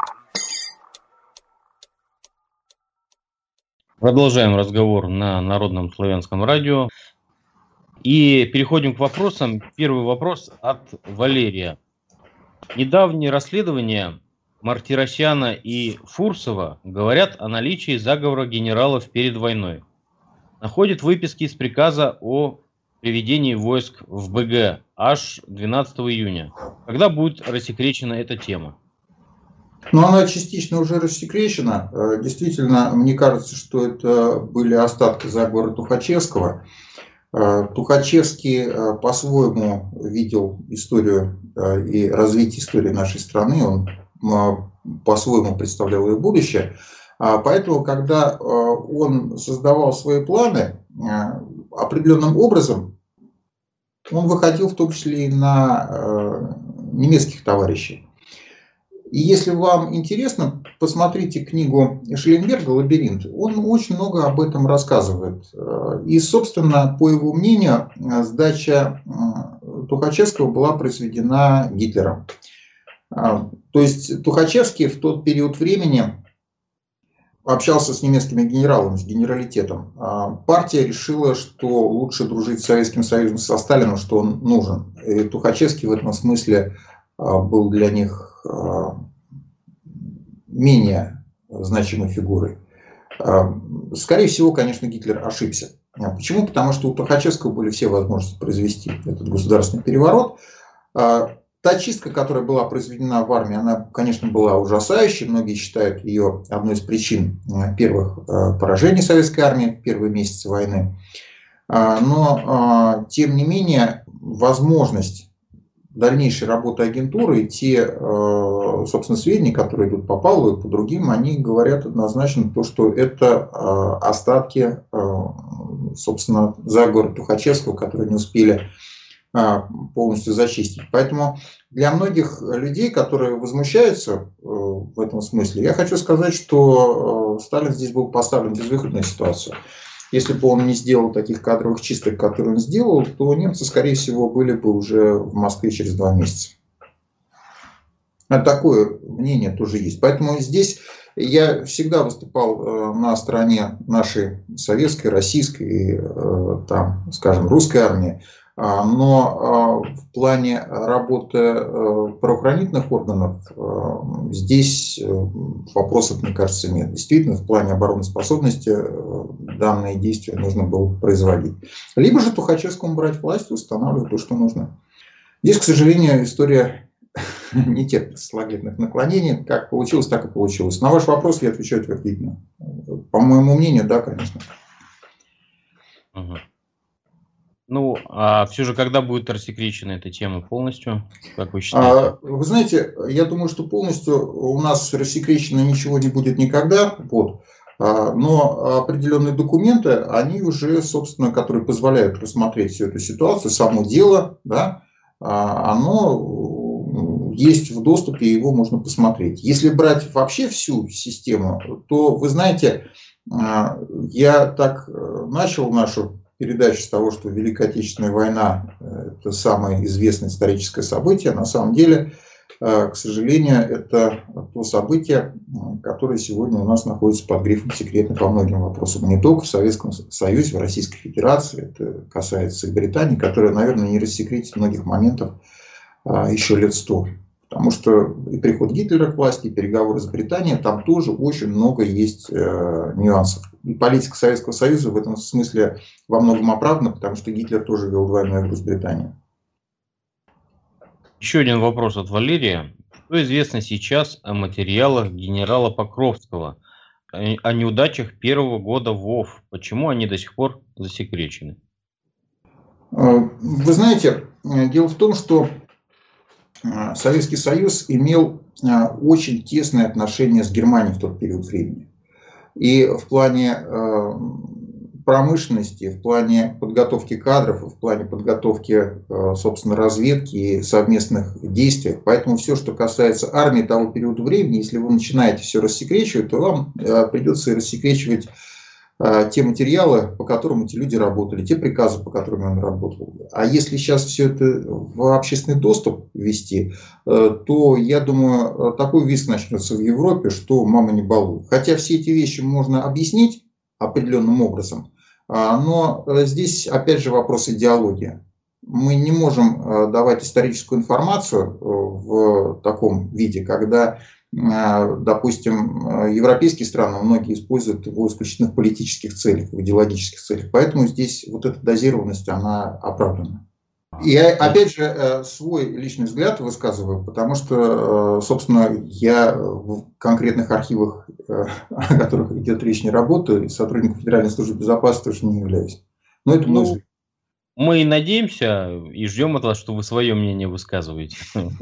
Продолжаем разговор на Народном славянском радио. И переходим к вопросам. Первый вопрос от Валерия. Недавние расследования Мартиросяна и Фурсова говорят о наличии заговора генералов перед войной. Находят выписки из приказа о приведении войск в БГ аж двенадцатого июня. Когда будет рассекречена эта тема? Ну, она частично уже рассекречена. Действительно, мне кажется, что это были остатки заговора Тухачевского. Тухачевский по-своему видел историю и развитие истории нашей страны. Он по-своему представлял ее будущее. Поэтому, когда он создавал свои планы, определенным образом он выходил в том числе и на немецких товарищей. И если вам интересно, посмотрите книгу Шелленберга «Лабиринт». Он очень много об этом рассказывает. И, собственно, по его мнению, сдача Тухачевского была произведена Гитлером. То есть Тухачевский в тот период времени общался с немецкими генералами, с генералитетом. Партия решила, что лучше дружить с Советским Союзом, со Сталином, что он нужен. И Тухачевский в этом смысле был для них менее значимой фигурой. Скорее всего, конечно, Гитлер ошибся. Почему? Потому что у Тухачевского были все возможности произвести этот государственный переворот. Та чистка, которая была произведена в армии, она, конечно, была ужасающей. Многие считают ее одной из причин первых поражений советской армии в первые месяцы войны. Но, тем не менее, возможность дальнейшей работы агентуры и те, собственно, сведения, которые идут по Павлову и по другим, они говорят однозначно то, что это остатки, собственно, заговора Тухачевского, которые не успели полностью зачистить. Поэтому для многих людей, которые возмущаются в этом смысле, я хочу сказать, что Сталин здесь был поставлен в безвыходную ситуацию. Если бы он не сделал таких кадровых чисток, которые он сделал, то немцы, скорее всего, были бы уже в Москве через два месяца. Такое мнение тоже есть. Поэтому здесь я всегда выступал на стороне нашей советской, российской, там, скажем, русской армии. Но в плане работы правоохранительных органов здесь вопросов, мне кажется, нет. Действительно, в плане обороноспособности данные действия нужно было производить. Либо же Тухачевскому брать власть и устанавливать то, что нужно. Здесь, к сожалению, история не терпит слагательных наклонений. Как получилось, так и получилось. На ваш вопрос я отвечаю утвердительно. По моему мнению, да, конечно. Угу. Ну, а все же, когда будет рассекречена эта тема полностью, как вы считаете? Вы знаете, я думаю, что полностью у нас рассекречено ничего не будет никогда. Вот. Но определенные документы, они уже, собственно, которые позволяют рассмотреть всю эту ситуацию, само дело, да, оно есть в доступе, его можно посмотреть. Если брать вообще всю систему, то, вы знаете, я так начал нашу передачу с того, что Великая Отечественная война – это самое известное историческое событие. На самом деле, к сожалению, это то событие, которое сегодня у нас находится под грифом «секретно» по многим вопросам. Не только в Советском Союзе, в Российской Федерации. Это касается и Британии, которая, наверное, не рассекретит многих моментов еще лет сто. Потому что и приход Гитлера к власти, и переговоры с Британией, там тоже очень много есть э, нюансов. И политика Советского Союза в этом смысле во многом оправдана, потому что Гитлер тоже вел двойную игру с Британией. Еще один вопрос от Валерия. Что известно сейчас о материалах генерала Покровского, о неудачах первого года ВОВ? Почему они до сих пор засекречены? Вы знаете, дело в том, что Советский Союз имел очень тесные отношения с Германией в тот период времени. И в плане промышленности, в плане подготовки кадров, в плане подготовки, собственно, разведки и совместных действий. Поэтому все, что касается армии того периода времени, если вы начинаете все рассекречивать, то вам придется рассекречивать те материалы, по которым эти люди работали, те приказы, по которым он работал. А если сейчас все это в общественный доступ ввести, то, я думаю, такой визг начнется в Европе, что мама не балует. Хотя все эти вещи можно объяснить определенным образом, но здесь, опять же, вопрос идеологии. Мы не можем давать историческую информацию в таком виде, когда, допустим, европейские страны, многие используют его исключительно в политических целях, в идеологических целях. Поэтому здесь вот эта дозированность, она оправдана. И опять же, свой личный взгляд высказываю, потому что, собственно, я в конкретных архивах, о которых идет речь, не работаю, и сотрудником Федеральной службы безопасности тоже не являюсь. Но это мой взгляд. Мы надеемся и ждем от вас, что вы свое мнение высказываете.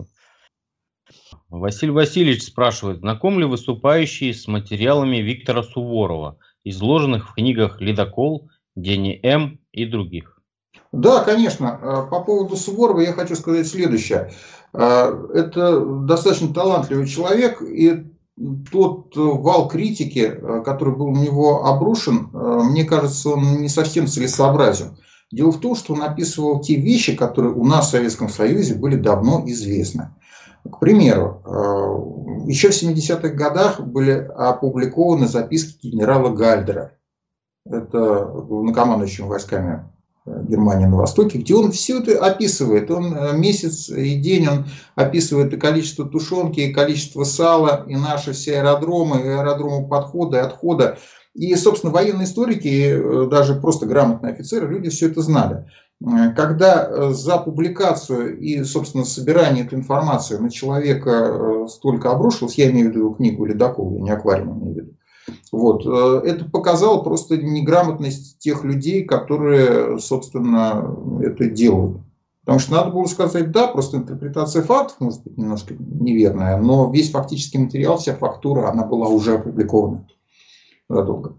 Василий Васильевич спрашивает, знаком ли выступающий с материалами Виктора Суворова, изложенных в книгах «Ледокол», «Дени М» и других? Да, конечно. По поводу Суворова я хочу сказать следующее. Это достаточно талантливый человек, и тот вал критики, который был на него обрушен, мне кажется, он не совсем целесообразен. Дело в том, что он описывал те вещи, которые у нас в Советском Союзе были давно известны. К примеру, еще в семидесятых годах были опубликованы записки генерала Гальдера. Это главнокомандующим войсками Германии на Востоке, где он все это описывает. Он месяц и день он описывает и количество тушенки, и количество сала, и наши все аэродромы, и аэродромы подхода и отхода. И, собственно, военные историки, даже просто грамотные офицеры, люди все это знали. Когда за публикацию и, собственно, собирание этой информации на человека столько обрушилось, я имею в виду книгу Ледокова, я не аквариум имею в виду, вот, это показало просто неграмотность тех людей, которые, собственно, это делают. Потому что надо было сказать, да, просто интерпретация фактов может быть немножко неверная, но весь фактический материал, вся фактура, она была уже опубликована задолго.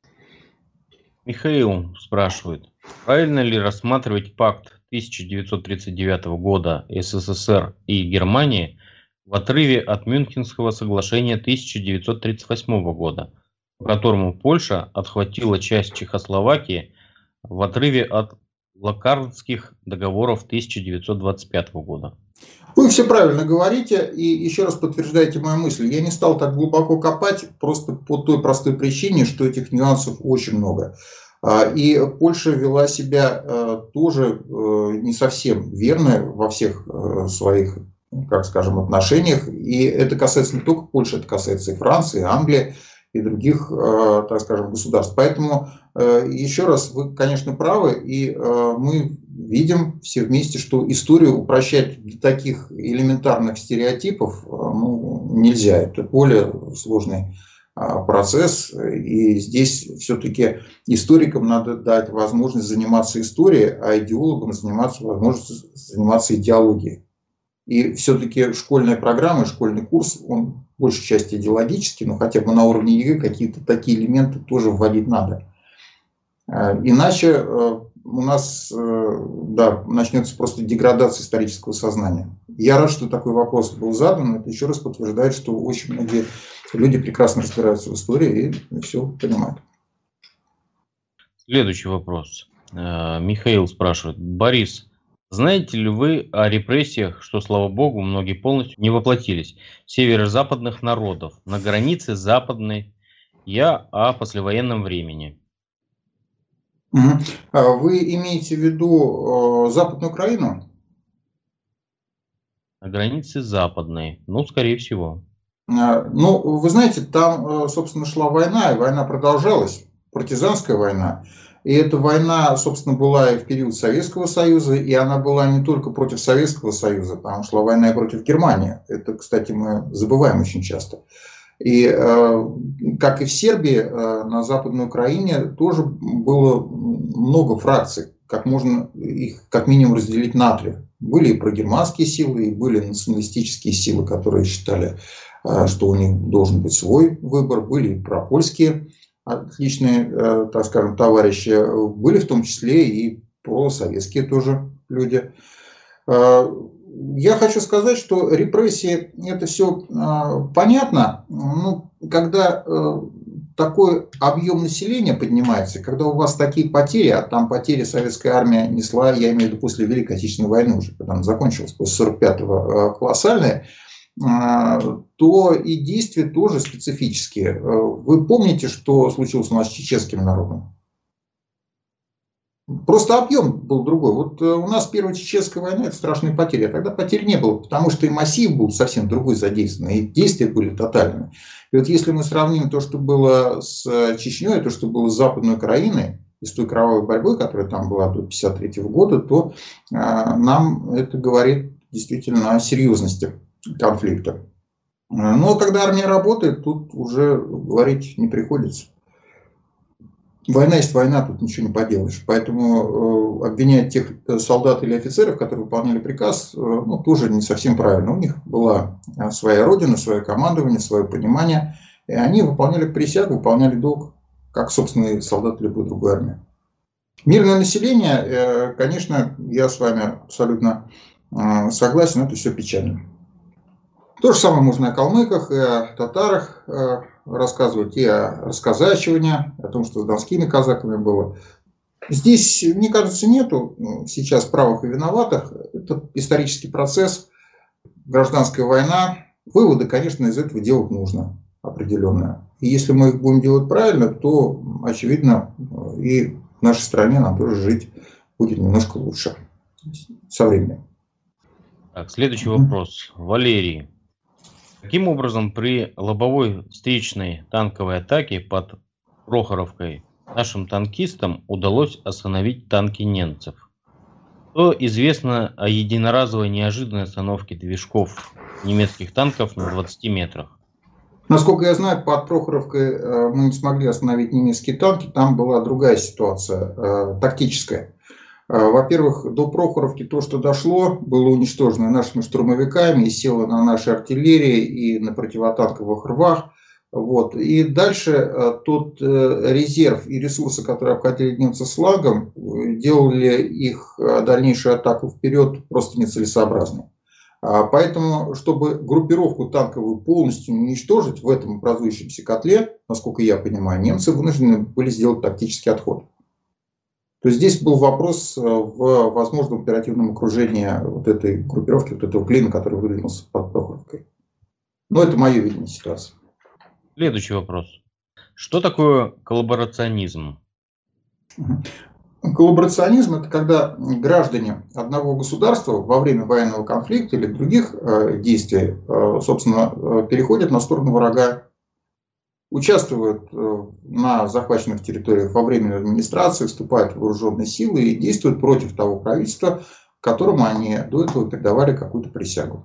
Михаил спрашивает, правильно ли рассматривать пакт тысяча девятьсот тридцать девятого года СССР и Германии в отрыве от Мюнхенского соглашения тысяча девятьсот тридцать восьмого года, по которому Польша отхватила часть Чехословакии, в отрыве от Локардских договоров тысяча девятьсот двадцать пятого года? Вы все правильно говорите и еще раз подтверждаете мою мысль. Я не стал так глубоко копать просто по той простой причине, что этих нюансов очень много. И Польша вела себя тоже не совсем верно во всех своих, как скажем, отношениях. И это касается не только Польши, это касается и Франции, и Англии, и других, так скажем, государств. Поэтому, еще раз, вы, конечно, правы, и мы видим все вместе, что историю упрощать до таких элементарных стереотипов ну, нельзя. Это более сложный процесс, и здесь все-таки историкам надо дать возможность заниматься историей, а идеологам заниматься возможность заниматься идеологией. И все-таки школьная программа, школьный курс, он в большей части идеологический, но хотя бы на уровне ЕГЭ какие-то такие элементы тоже вводить надо. Иначе у нас да, начнется просто деградация исторического сознания. Я рад, что такой вопрос был задан. Это еще раз подтверждает, что очень многие люди прекрасно разбираются в истории и все понимают. Следующий вопрос. Михаил спрашивает. Борис, знаете ли вы о репрессиях, что, слава богу, многие полностью не воплотились, северо-западных народов на границе западной, я о послевоенном времени? Вы имеете в виду Западную Украину? На границе западной, ну, скорее всего. Ну, вы знаете, там, собственно, шла война, и война продолжалась, партизанская война. И эта война, собственно, была и в период Советского Союза, и она была не только против Советского Союза, там шла война и против Германии. Это, кстати, мы забываем очень часто. И, как и в Сербии, на Западной Украине тоже было много фракций, как можно их как минимум разделить на три. Были и прогерманские силы, и были националистические силы, которые считали, что у них должен быть свой выбор, были и пропольские отличные, так скажем, товарищи, были в том числе и просоветские тоже люди. Я хочу сказать, что репрессии, это все понятно, но когда такой объем населения поднимается, когда у вас такие потери, а там потери советская армия несла, я имею в виду после Великой Отечественной войны уже, когда она закончилась, после сорок пятого колоссальные, то и действия тоже специфические. Вы помните, что случилось у нас с чеченским народом? Просто объем был другой. Вот у нас первая чеченская война – это страшные потери, а тогда потерь не было, потому что и массив был совсем другой задействован, и действия были тотальными. И вот если мы сравним то, что было с Чечней, то, что было с Западной Украиной, и с той кровавой борьбой, которая там была до тысяча девятьсот пятьдесят третьего года, то а, нам это говорит действительно о серьезности конфликта. Но когда армия работает, тут уже говорить не приходится. Война есть война, тут ничего не поделаешь. Поэтому э, обвинять тех солдат или офицеров, которые выполняли приказ, э, ну, тоже не совсем правильно. У них была своя родина, свое командование, свое понимание. И они выполняли присягу, выполняли долг, как, собственно, и солдаты любой другой армии. Мирное население, э, конечно, я с вами абсолютно э, согласен, это все печально. То же самое можно и о калмыках, и о татарах э, рассказывать, и о расказачивании, о том, что с донскими казаками было. Здесь, мне кажется, нету сейчас правых и виноватых. Это исторический процесс, гражданская война. Выводы, конечно, из этого делать нужно определенно. И если мы их будем делать правильно, то, очевидно, и в нашей стране нам тоже жить будет немножко лучше со временем. Так, следующий вопрос. Валерий. Каким образом при лобовой встречной танковой атаке под Прохоровкой нашим танкистам удалось остановить танки немцев. Что известно о единоразовой неожиданной остановке движков немецких танков на двадцати метрах? Насколько я знаю, под Прохоровкой мы не смогли остановить немецкие танки, там была другая ситуация, тактическая. Во-первых, до Прохоровки то, что дошло, было уничтожено нашими штурмовиками и село на нашей артиллерии и на противотанковых рвах. Вот. И дальше тот резерв и ресурсы, которые обходили немцы с лагом, делали их дальнейшую атаку вперед просто нецелесообразной. Поэтому, чтобы группировку танковую полностью уничтожить в этом образующемся котле, насколько я понимаю, немцы вынуждены были сделать тактический отход. То есть здесь был вопрос в возможном оперативном окружении вот этой группировки, вот этого клина, который выдвинулся под Прохоровкой. Но это мое видение ситуации. Следующий вопрос. Что такое коллаборационизм? Коллаборационизм – это когда граждане одного государства во время военного конфликта или других э, действий, э, собственно, переходят на сторону врага, участвуют э, на захваченных территориях во временной администрации, вступают в вооруженные силы и действуют против того правительства, которому они до этого передавали какую-то присягу.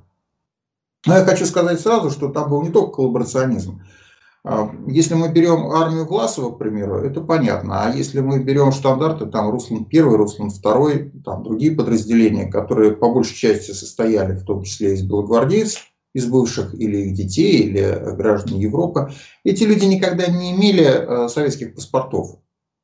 Но я хочу сказать сразу, что там был не только коллаборационизм. Если мы берем армию Власова, к примеру, это понятно. А если мы берем штандарты, там Руслан первый, Руслан второй, там другие подразделения, которые по большей части состояли, в том числе из белогвардейцев, из бывших или их детей, или граждан Европы, эти люди никогда не имели советских паспортов.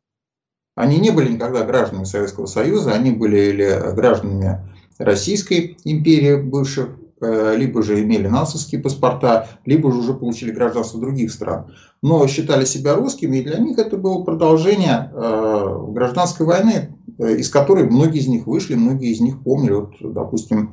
Они не были никогда гражданами Советского Союза, они были или гражданами Российской империи бывших, либо же имели нацистские паспорта, либо же уже получили гражданство других стран. Но считали себя русскими, и для них это было продолжение э, гражданской войны, из которой многие из них вышли, многие из них помнили. Вот, допустим,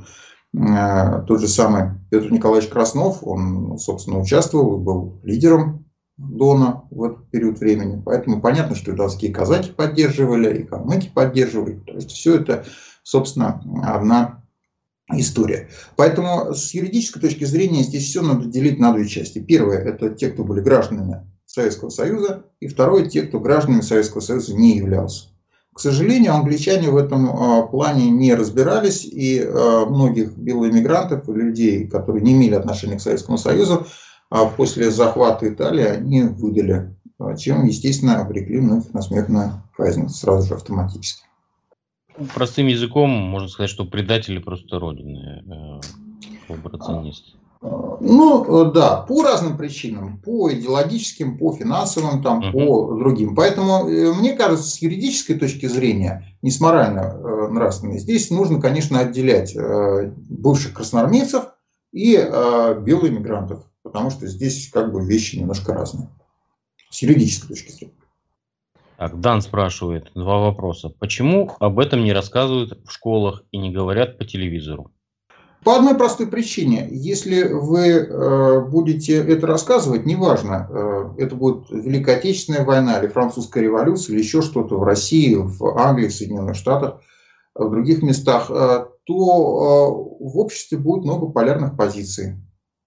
э, тот же самый Петр Николаевич Краснов, он, собственно, участвовал, был лидером Дона в этот период времени. Поэтому понятно, что и донские казаки поддерживали, и калмыки поддерживали. То есть все это, собственно, одна история. Поэтому с юридической точки зрения здесь все надо делить на две части. Первое – это те, кто были гражданами Советского Союза, и второе – те, кто гражданами Советского Союза не являлся. К сожалению, англичане в этом э, плане не разбирались, и э, многих белоэмигрантов, людей, которые не имели отношения к Советскому Союзу, э, после захвата Италии они выдали, э, чем, естественно, обрекли многих на смертную казнь сразу же автоматически. Простым языком можно сказать, что предатели просто Родины, э, коллаборационисты. Ну, да, по разным причинам, по идеологическим, по финансовым, там, uh-huh. по другим. Поэтому, мне кажется, с юридической точки зрения, не с морально-нравственной, здесь нужно, конечно, отделять э, бывших красноармейцев и э, белоэмигрантов, потому что здесь как бы вещи немножко разные, с юридической точки зрения. Так, Дан спрашивает два вопроса. Почему об этом не рассказывают в школах и не говорят по телевизору? По одной простой причине. Если вы э, будете это рассказывать, неважно, э, это будет Великая Отечественная война или Французская революция, или еще что-то в России, в Англии, в Соединенных Штатах, в других местах, э, то э, в обществе будет много полярных позиций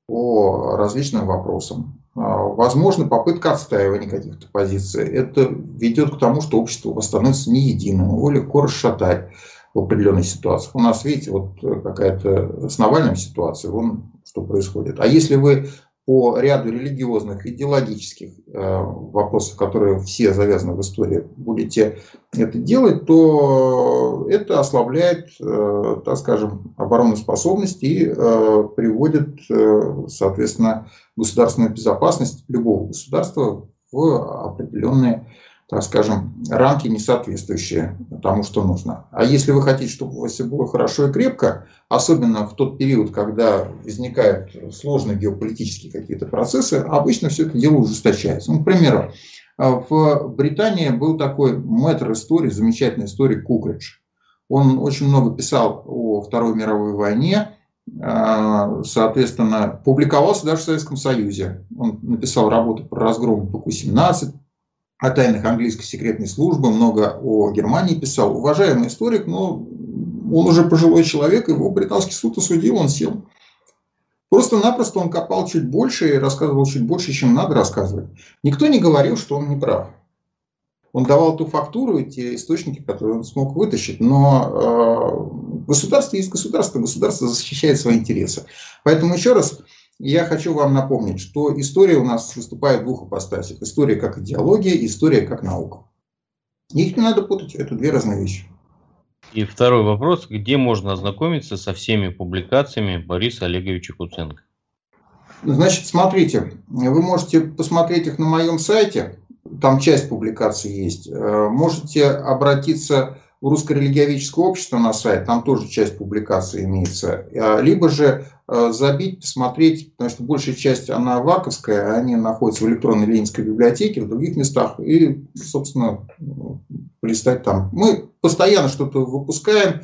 по различным вопросам. Возможно, попытка отстаивания каких-то позиций. Это ведет к тому, что общество становится не единым, его легко расшатать в определенных ситуациях. У нас, видите, вот какая-то с Навальным ситуация, вон что происходит. А если вы по ряду религиозных, идеологических э, вопросов, которые все завязаны в истории, будете это делать, то это ослабляет, э, так скажем, обороноспособность и э, приводит, э, соответственно, государственную безопасность любого государства в определенные, так скажем, рамки, не соответствующие тому, что нужно. А если вы хотите, чтобы у вас все было хорошо и крепко, особенно в тот период, когда возникают сложные геополитические какие-то процессы, обычно все это дело ужесточается. Ну, к примеру, в Британии был такой мэтр истории, замечательный историк Кукридж. Он очень много писал о Второй мировой войне, соответственно, публиковался даже в Советском Союзе. Он написал работу про разгром П Q семнадцать, о тайнах английской секретной службы, много о Германии писал. Уважаемый историк, но он уже пожилой человек, его британский суд осудил, он сел. Просто-напросто он копал чуть больше и рассказывал чуть больше, чем надо рассказывать. Никто не говорил, что он не прав. Он давал ту фактуру, те источники, которые он смог вытащить, но э, государство есть государство, государство защищает свои интересы. Поэтому еще раз я хочу вам напомнить, что история у нас выступает в двух ипостасях. История как идеология, история как наука. Их не надо путать, это две разные вещи. И второй вопрос, где можно ознакомиться со всеми публикациями Бориса Олеговича Куценко? Значит, смотрите, вы можете посмотреть их на моем сайте, там часть публикаций есть. Можете обратиться в Русское религиоведческое общество на сайт, там тоже часть публикаций имеется. Либо же забить, посмотреть, потому что большая часть, она ваковская, они находятся в электронной Ленинской библиотеке, в других местах, и, собственно, полистать там. Мы постоянно что-то выпускаем,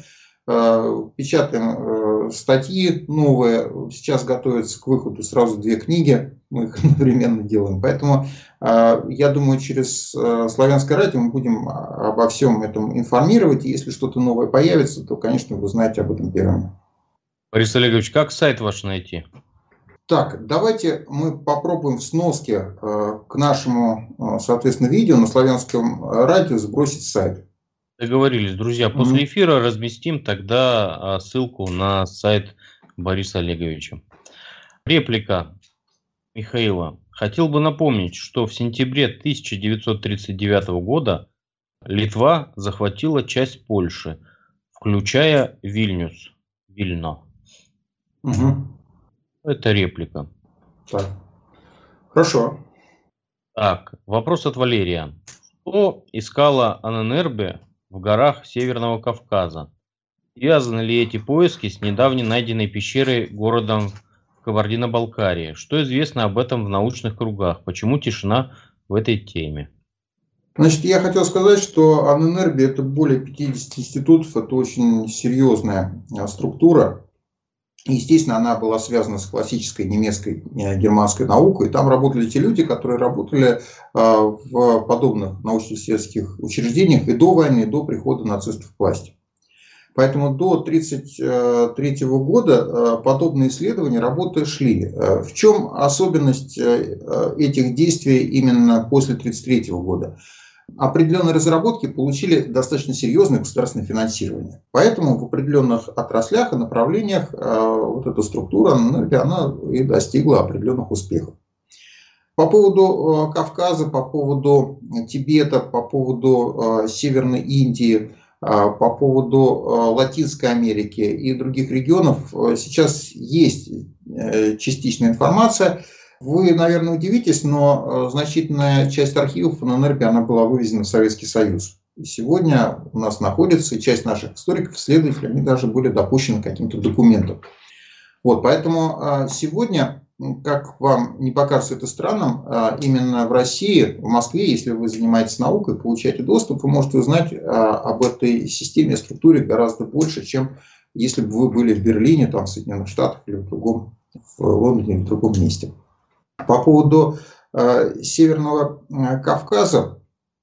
печатаем статьи новые, сейчас готовятся к выходу сразу две книги, мы их одновременно делаем. Поэтому я думаю, через Славянское радио мы будем обо всем этом информировать, и если что-то новое появится, то, конечно, вы знаете об этом первыми. Борис Олегович, как сайт ваш найти? Так, давайте мы попробуем в сноске к нашему, соответственно, видео на Славянском радио сбросить сайт. Договорились, друзья. После эфира разместим тогда ссылку на сайт Бориса Олеговича. Реплика Михаила. Хотел бы напомнить, что в сентябре тысяча девятьсот тридцать девятого года Литва захватила часть Польши, включая Вильнюс, Вильно. Угу. Это реплика. Так. Хорошо. Так, вопрос от Валерия. Что искала Анненербе в горах Северного Кавказа? Связаны ли эти поиски с недавно найденной пещерой городом в Кабардино-Балкарии? Что известно об этом в научных кругах? Почему тишина в этой теме? Значит, я хотел сказать, что Анненербе это более пятидесяти институтов, это очень серьезная структура. Естественно, она была связана с классической немецкой, германской наукой. Там работали те люди, которые работали в подобных научно-исследовательских учреждениях и до войны, и до прихода нацистов к власти. Поэтому до тысяча девятьсот тридцать третьего года подобные исследования, работы шли. В чем особенность этих действий именно после тысяча девятьсот тридцать третьего года? Определенные разработки получили достаточно серьезное государственное финансирование. Поэтому в определенных отраслях и направлениях вот эта структура, она и достигла определенных успехов. По поводу Кавказа, по поводу Тибета, по поводу Северной Индии, по поводу Латинской Америки и других регионов сейчас есть частичная информация. Вы, наверное, удивитесь, но значительная часть архивов Анненербе, она была вывезена в Советский Союз. И сегодня у нас находится, и часть наших историков, исследователей, они даже были допущены к каким-то документам. Вот, поэтому сегодня, как вам не покажется это странным, именно в России, в Москве, если вы занимаетесь наукой, получаете доступ, вы можете узнать об этой системе, структуре гораздо больше, чем если бы вы были в Берлине, там, в Соединенных Штатах или в другом, в Лондоне или в другом месте. По поводу э, Северного э, Кавказа,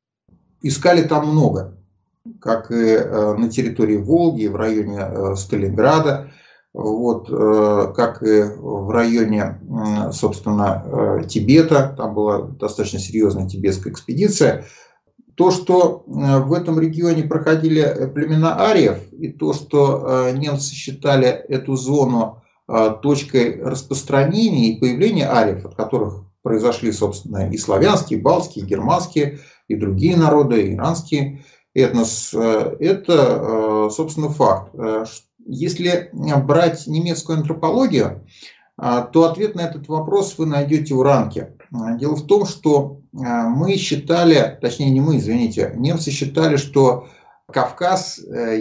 искали там много, как и э, на территории Волги, в районе э, Сталинграда, вот, э, как и в районе, э, собственно, э, Тибета, там была достаточно серьезная тибетская экспедиция. То, что э, в этом регионе проходили племена ариев, и то, что э, немцы считали эту зону точкой распространения и появления ариев, от которых произошли, собственно, и славянские, и балтские, и германские, и другие народы, и иранские этнос, это, собственно, факт. Если брать немецкую антропологию, то ответ на этот вопрос вы найдете у Ранке. Дело в том, что мы считали, точнее не мы, извините, немцы считали, что Кавказ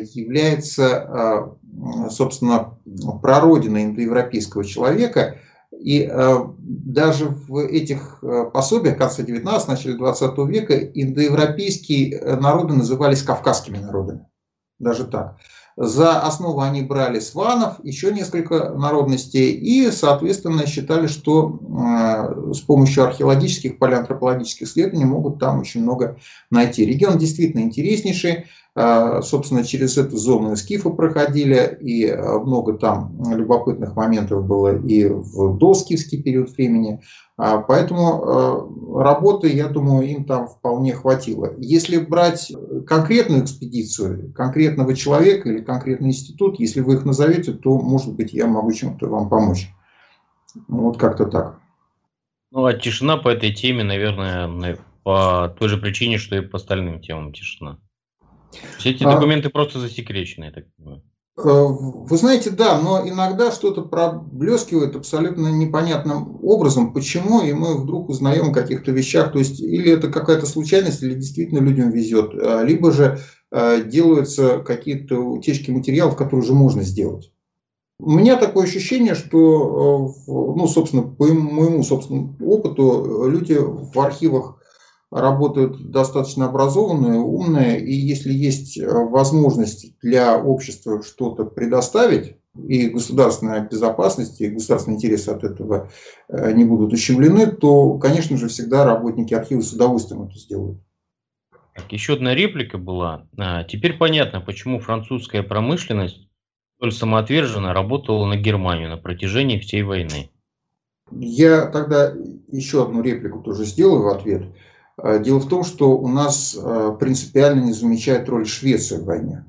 является, собственно, прародиной индоевропейского человека. И даже в этих пособиях конца девятнадцатого, начале двадцатого века индоевропейские народы назывались кавказскими народами. Даже так. За основу они брали сванов, еще несколько народностей, и, соответственно, считали, что э, с помощью археологических, палеоантропологических исследований могут там очень много найти. Регион действительно интереснейший. Собственно, через эту зону скифы проходили, и много там любопытных моментов было и в доскифский период времени. Поэтому работы, я думаю, им там вполне хватило. Если брать конкретную экспедицию, конкретного человека или конкретный институт, если вы их назовете, то, может быть, я могу чем-то вам помочь. Вот как-то так. Ну, а тишина по этой теме, наверное, по той же причине, что и по остальным темам тишина. Все эти документы а, просто засекречены, я так понимаю. Вы знаете, да, но иногда что-то проблескивает абсолютно непонятным образом. Почему? И мы вдруг узнаем о каких-то вещах. То есть, или это какая-то случайность, или действительно людям везет. Либо же делаются какие-то утечки материалов, которые уже можно сделать. У меня такое ощущение, что, ну, собственно, по моему собственному опыту, люди в архивах работают достаточно образованные, умные, и если есть возможность для общества что-то предоставить, и государственная безопасность, и государственные интересы от этого не будут ущемлены, то, конечно же, всегда работники архива с удовольствием это сделают. Так, еще одна реплика была. А, теперь понятно, почему французская промышленность столь самоотверженно работала на Германию на протяжении всей войны. Я тогда еще одну реплику тоже сделаю в ответ. Дело в том, что у нас принципиально не замечает роль Швеции в войне.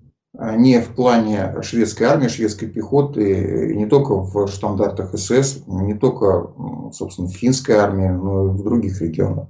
Не в плане шведской армии, шведской пехоты, не только в штандартах эс эс, не только, собственно, в финской армии, но и в других регионах.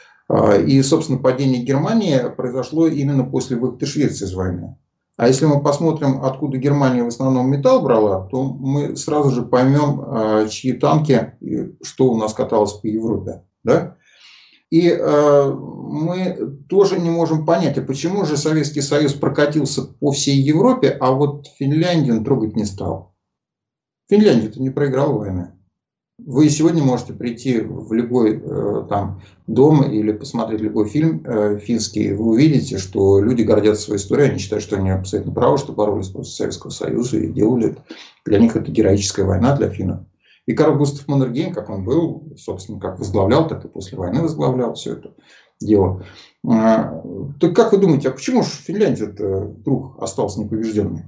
И, собственно, падение Германии произошло именно после выхода Швеции из войны. А если мы посмотрим, откуда Германия в основном металл брала, то мы сразу же поймем, чьи танки, что у нас каталось по Европе. Да? И э, мы тоже не можем понять, а почему же Советский Союз прокатился по всей Европе, а вот Финляндию он трогать не стал. Финляндия-то не проиграла войны. Вы сегодня можете прийти в любой э, там дом или посмотреть любой фильм э, финский, вы увидите, что люди гордятся своей историей, они считают, что они абсолютно правы, что боролись против Советского Союза и делали это. Для них это героическая война, для финнов. И Карл Густав Маннергейм, как он был, собственно, как возглавлял, так и после войны возглавлял все это дело. Так как вы думаете, а почему же Финляндия вдруг осталась непобежденной?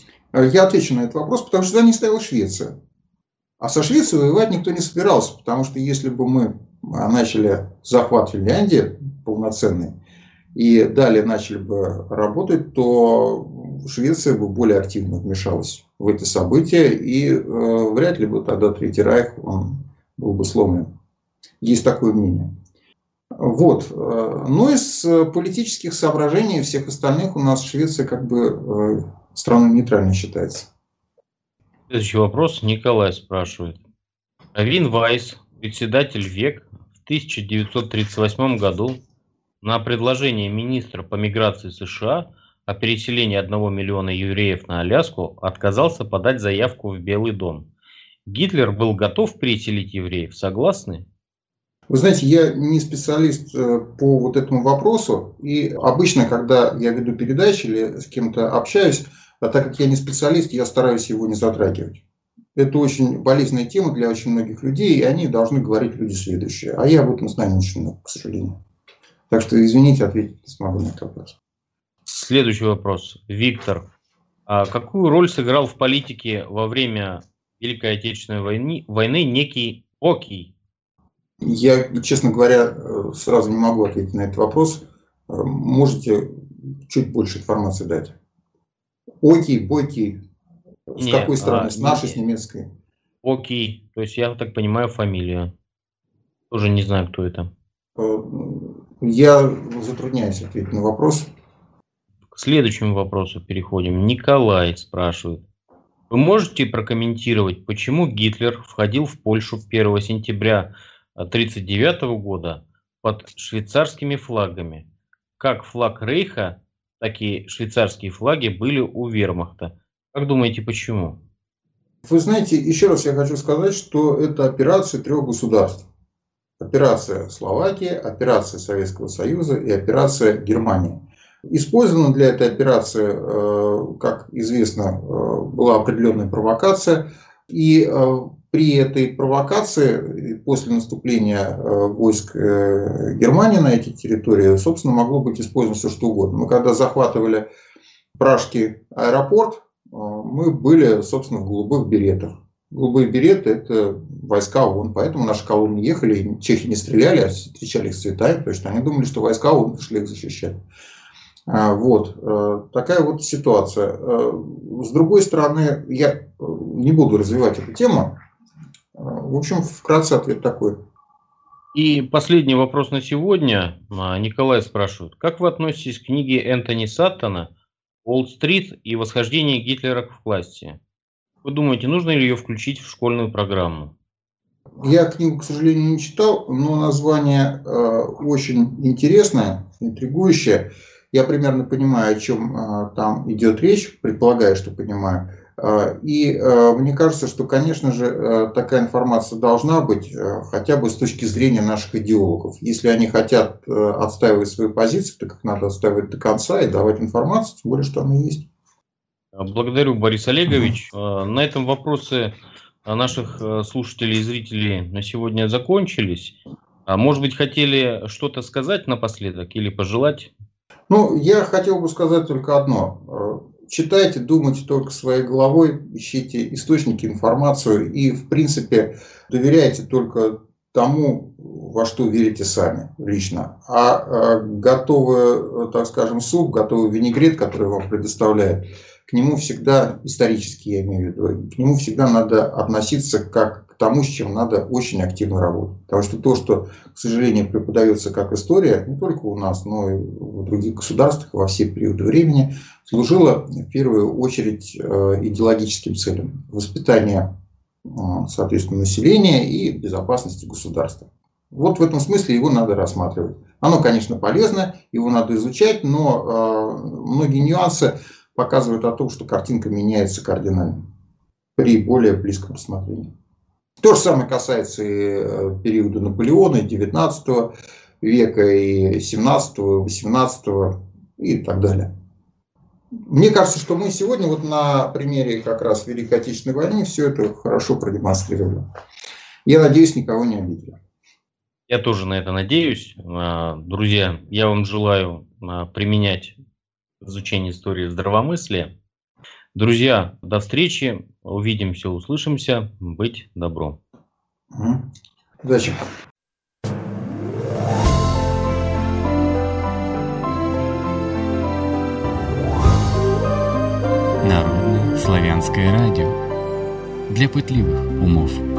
Я отвечу на этот вопрос, потому что за ней стояла Швеция. А со Швецией воевать никто не собирался, потому что если бы мы начали захват Финляндии полноценный и далее начали бы работать, то Швеция бы более активно вмешалась в эти события, и э, вряд ли бы тогда Третий Райх он был бы сломлен. Есть такое мнение. Вот. Но из политических соображений и всех остальных у нас Швеция как бы э, страной нейтральной считается. Следующий вопрос Николай спрашивает. Равин Вайс, председатель ВЕК, в тысяча девятьсот тридцать восьмом году на предложение министра по миграции США о переселении одного миллиона евреев на Аляску отказался подать заявку в Белый дом. Гитлер был готов переселить евреев, согласны? Вы знаете, я не специалист по вот этому вопросу, и обычно, когда я веду передачи или с кем-то общаюсь, а так как я не специалист, я стараюсь его не затрагивать. Это очень болезненная тема для очень многих людей, и они должны говорить люди следующие. А я об этом знаю очень много, к сожалению. Так что, извините, ответить не смогу на этот вопрос. Следующий вопрос. Виктор. А какую роль сыграл в политике во время Великой Отечественной войны, войны некий Окий? Я, честно говоря, сразу не могу ответить на этот вопрос. Можете чуть больше информации дать? Окий, Бойкий. С Нет, какой стороны? А, с нашей, с немецкой? Окей. То есть, я так понимаю, фамилия. Тоже не знаю, кто это. Я затрудняюсь ответить на вопрос. К следующему вопросу переходим. Николай спрашивает. Вы можете прокомментировать, почему Гитлер входил в Польшу первого сентября тысяча девятьсот тридцать девятого года под швейцарскими флагами? Как флаг Рейха, так и швейцарские флаги были у вермахта. Как думаете, почему? Вы знаете, еще раз я хочу сказать, что это операция трех государств. Операция Словакии, операция Советского Союза и операция Германии. Использована для этой операции, как известно, была определенная провокация. И при этой провокации, после наступления войск Германии на эти территории, собственно, могло быть использовано все что угодно. Мы когда захватывали Пражский аэропорт, мы были, собственно, в голубых беретах. Голубые береты – это войска ООН, поэтому наши колонны ехали, чехи не стреляли, а встречали их с цветами, потому что они думали, что войска ООН пришли их защищать. Вот. Такая вот ситуация. С другой стороны, я не буду развивать эту тему. В общем, вкратце ответ такой. И последний вопрос на сегодня. Николай спрашивает. Как вы относитесь к книге Энтони Саттона «Уолл-стрит и восхождение Гитлера к власти»? Вы думаете, нужно ли ее включить в школьную программу? Я книгу, к сожалению, не читал, но название э, очень интересное, интригующее. Я примерно понимаю, о чем э, там идет речь, предполагаю, что понимаю. Э, и э, мне кажется, что, конечно же, э, такая информация должна быть, э, хотя бы с точки зрения наших идеологов. Если они хотят э, отстаивать свои позиции, так их надо отстаивать до конца и давать информацию, тем более, что она есть. Благодарю, Борис Олегович. На этом вопросы наших слушателей и зрителей на сегодня закончились. Может быть, хотели что-то сказать напоследок или пожелать? Ну, я хотел бы сказать только одно. Читайте, думайте только своей головой, ищите источники, информацию и, в принципе, доверяйте только тому, во что верите сами лично. А готовый, так скажем, суп, готовый винегрет, который вам предоставляют, к нему всегда, исторически я имею в виду, к нему всегда надо относиться как к тому, с чем надо очень активно работать. Потому что то, что, к сожалению, преподается как история, не только у нас, но и в других государствах во все периоды времени, служило в первую очередь идеологическим целям. Воспитание, соответственно, населения и безопасности государства. Вот в этом смысле его надо рассматривать. Оно, конечно, полезно, его надо изучать, но многие нюансы показывают о том, что картинка меняется кардинально при более близком рассмотрении. То же самое касается и периода Наполеона, девятнадцатого века, и семнадцатого, восемнадцатого и так далее. Мне кажется, что мы сегодня вот на примере как раз Великой Отечественной войны все это хорошо продемонстрировали. Я надеюсь, никого не обидели. Я тоже на это надеюсь. Друзья, я вам желаю применять изучение истории здравомыслия. Друзья, до встречи. Увидимся, услышимся. Быть добром. Угу. Удачи. Народное славянское радио. Для пытливых умов.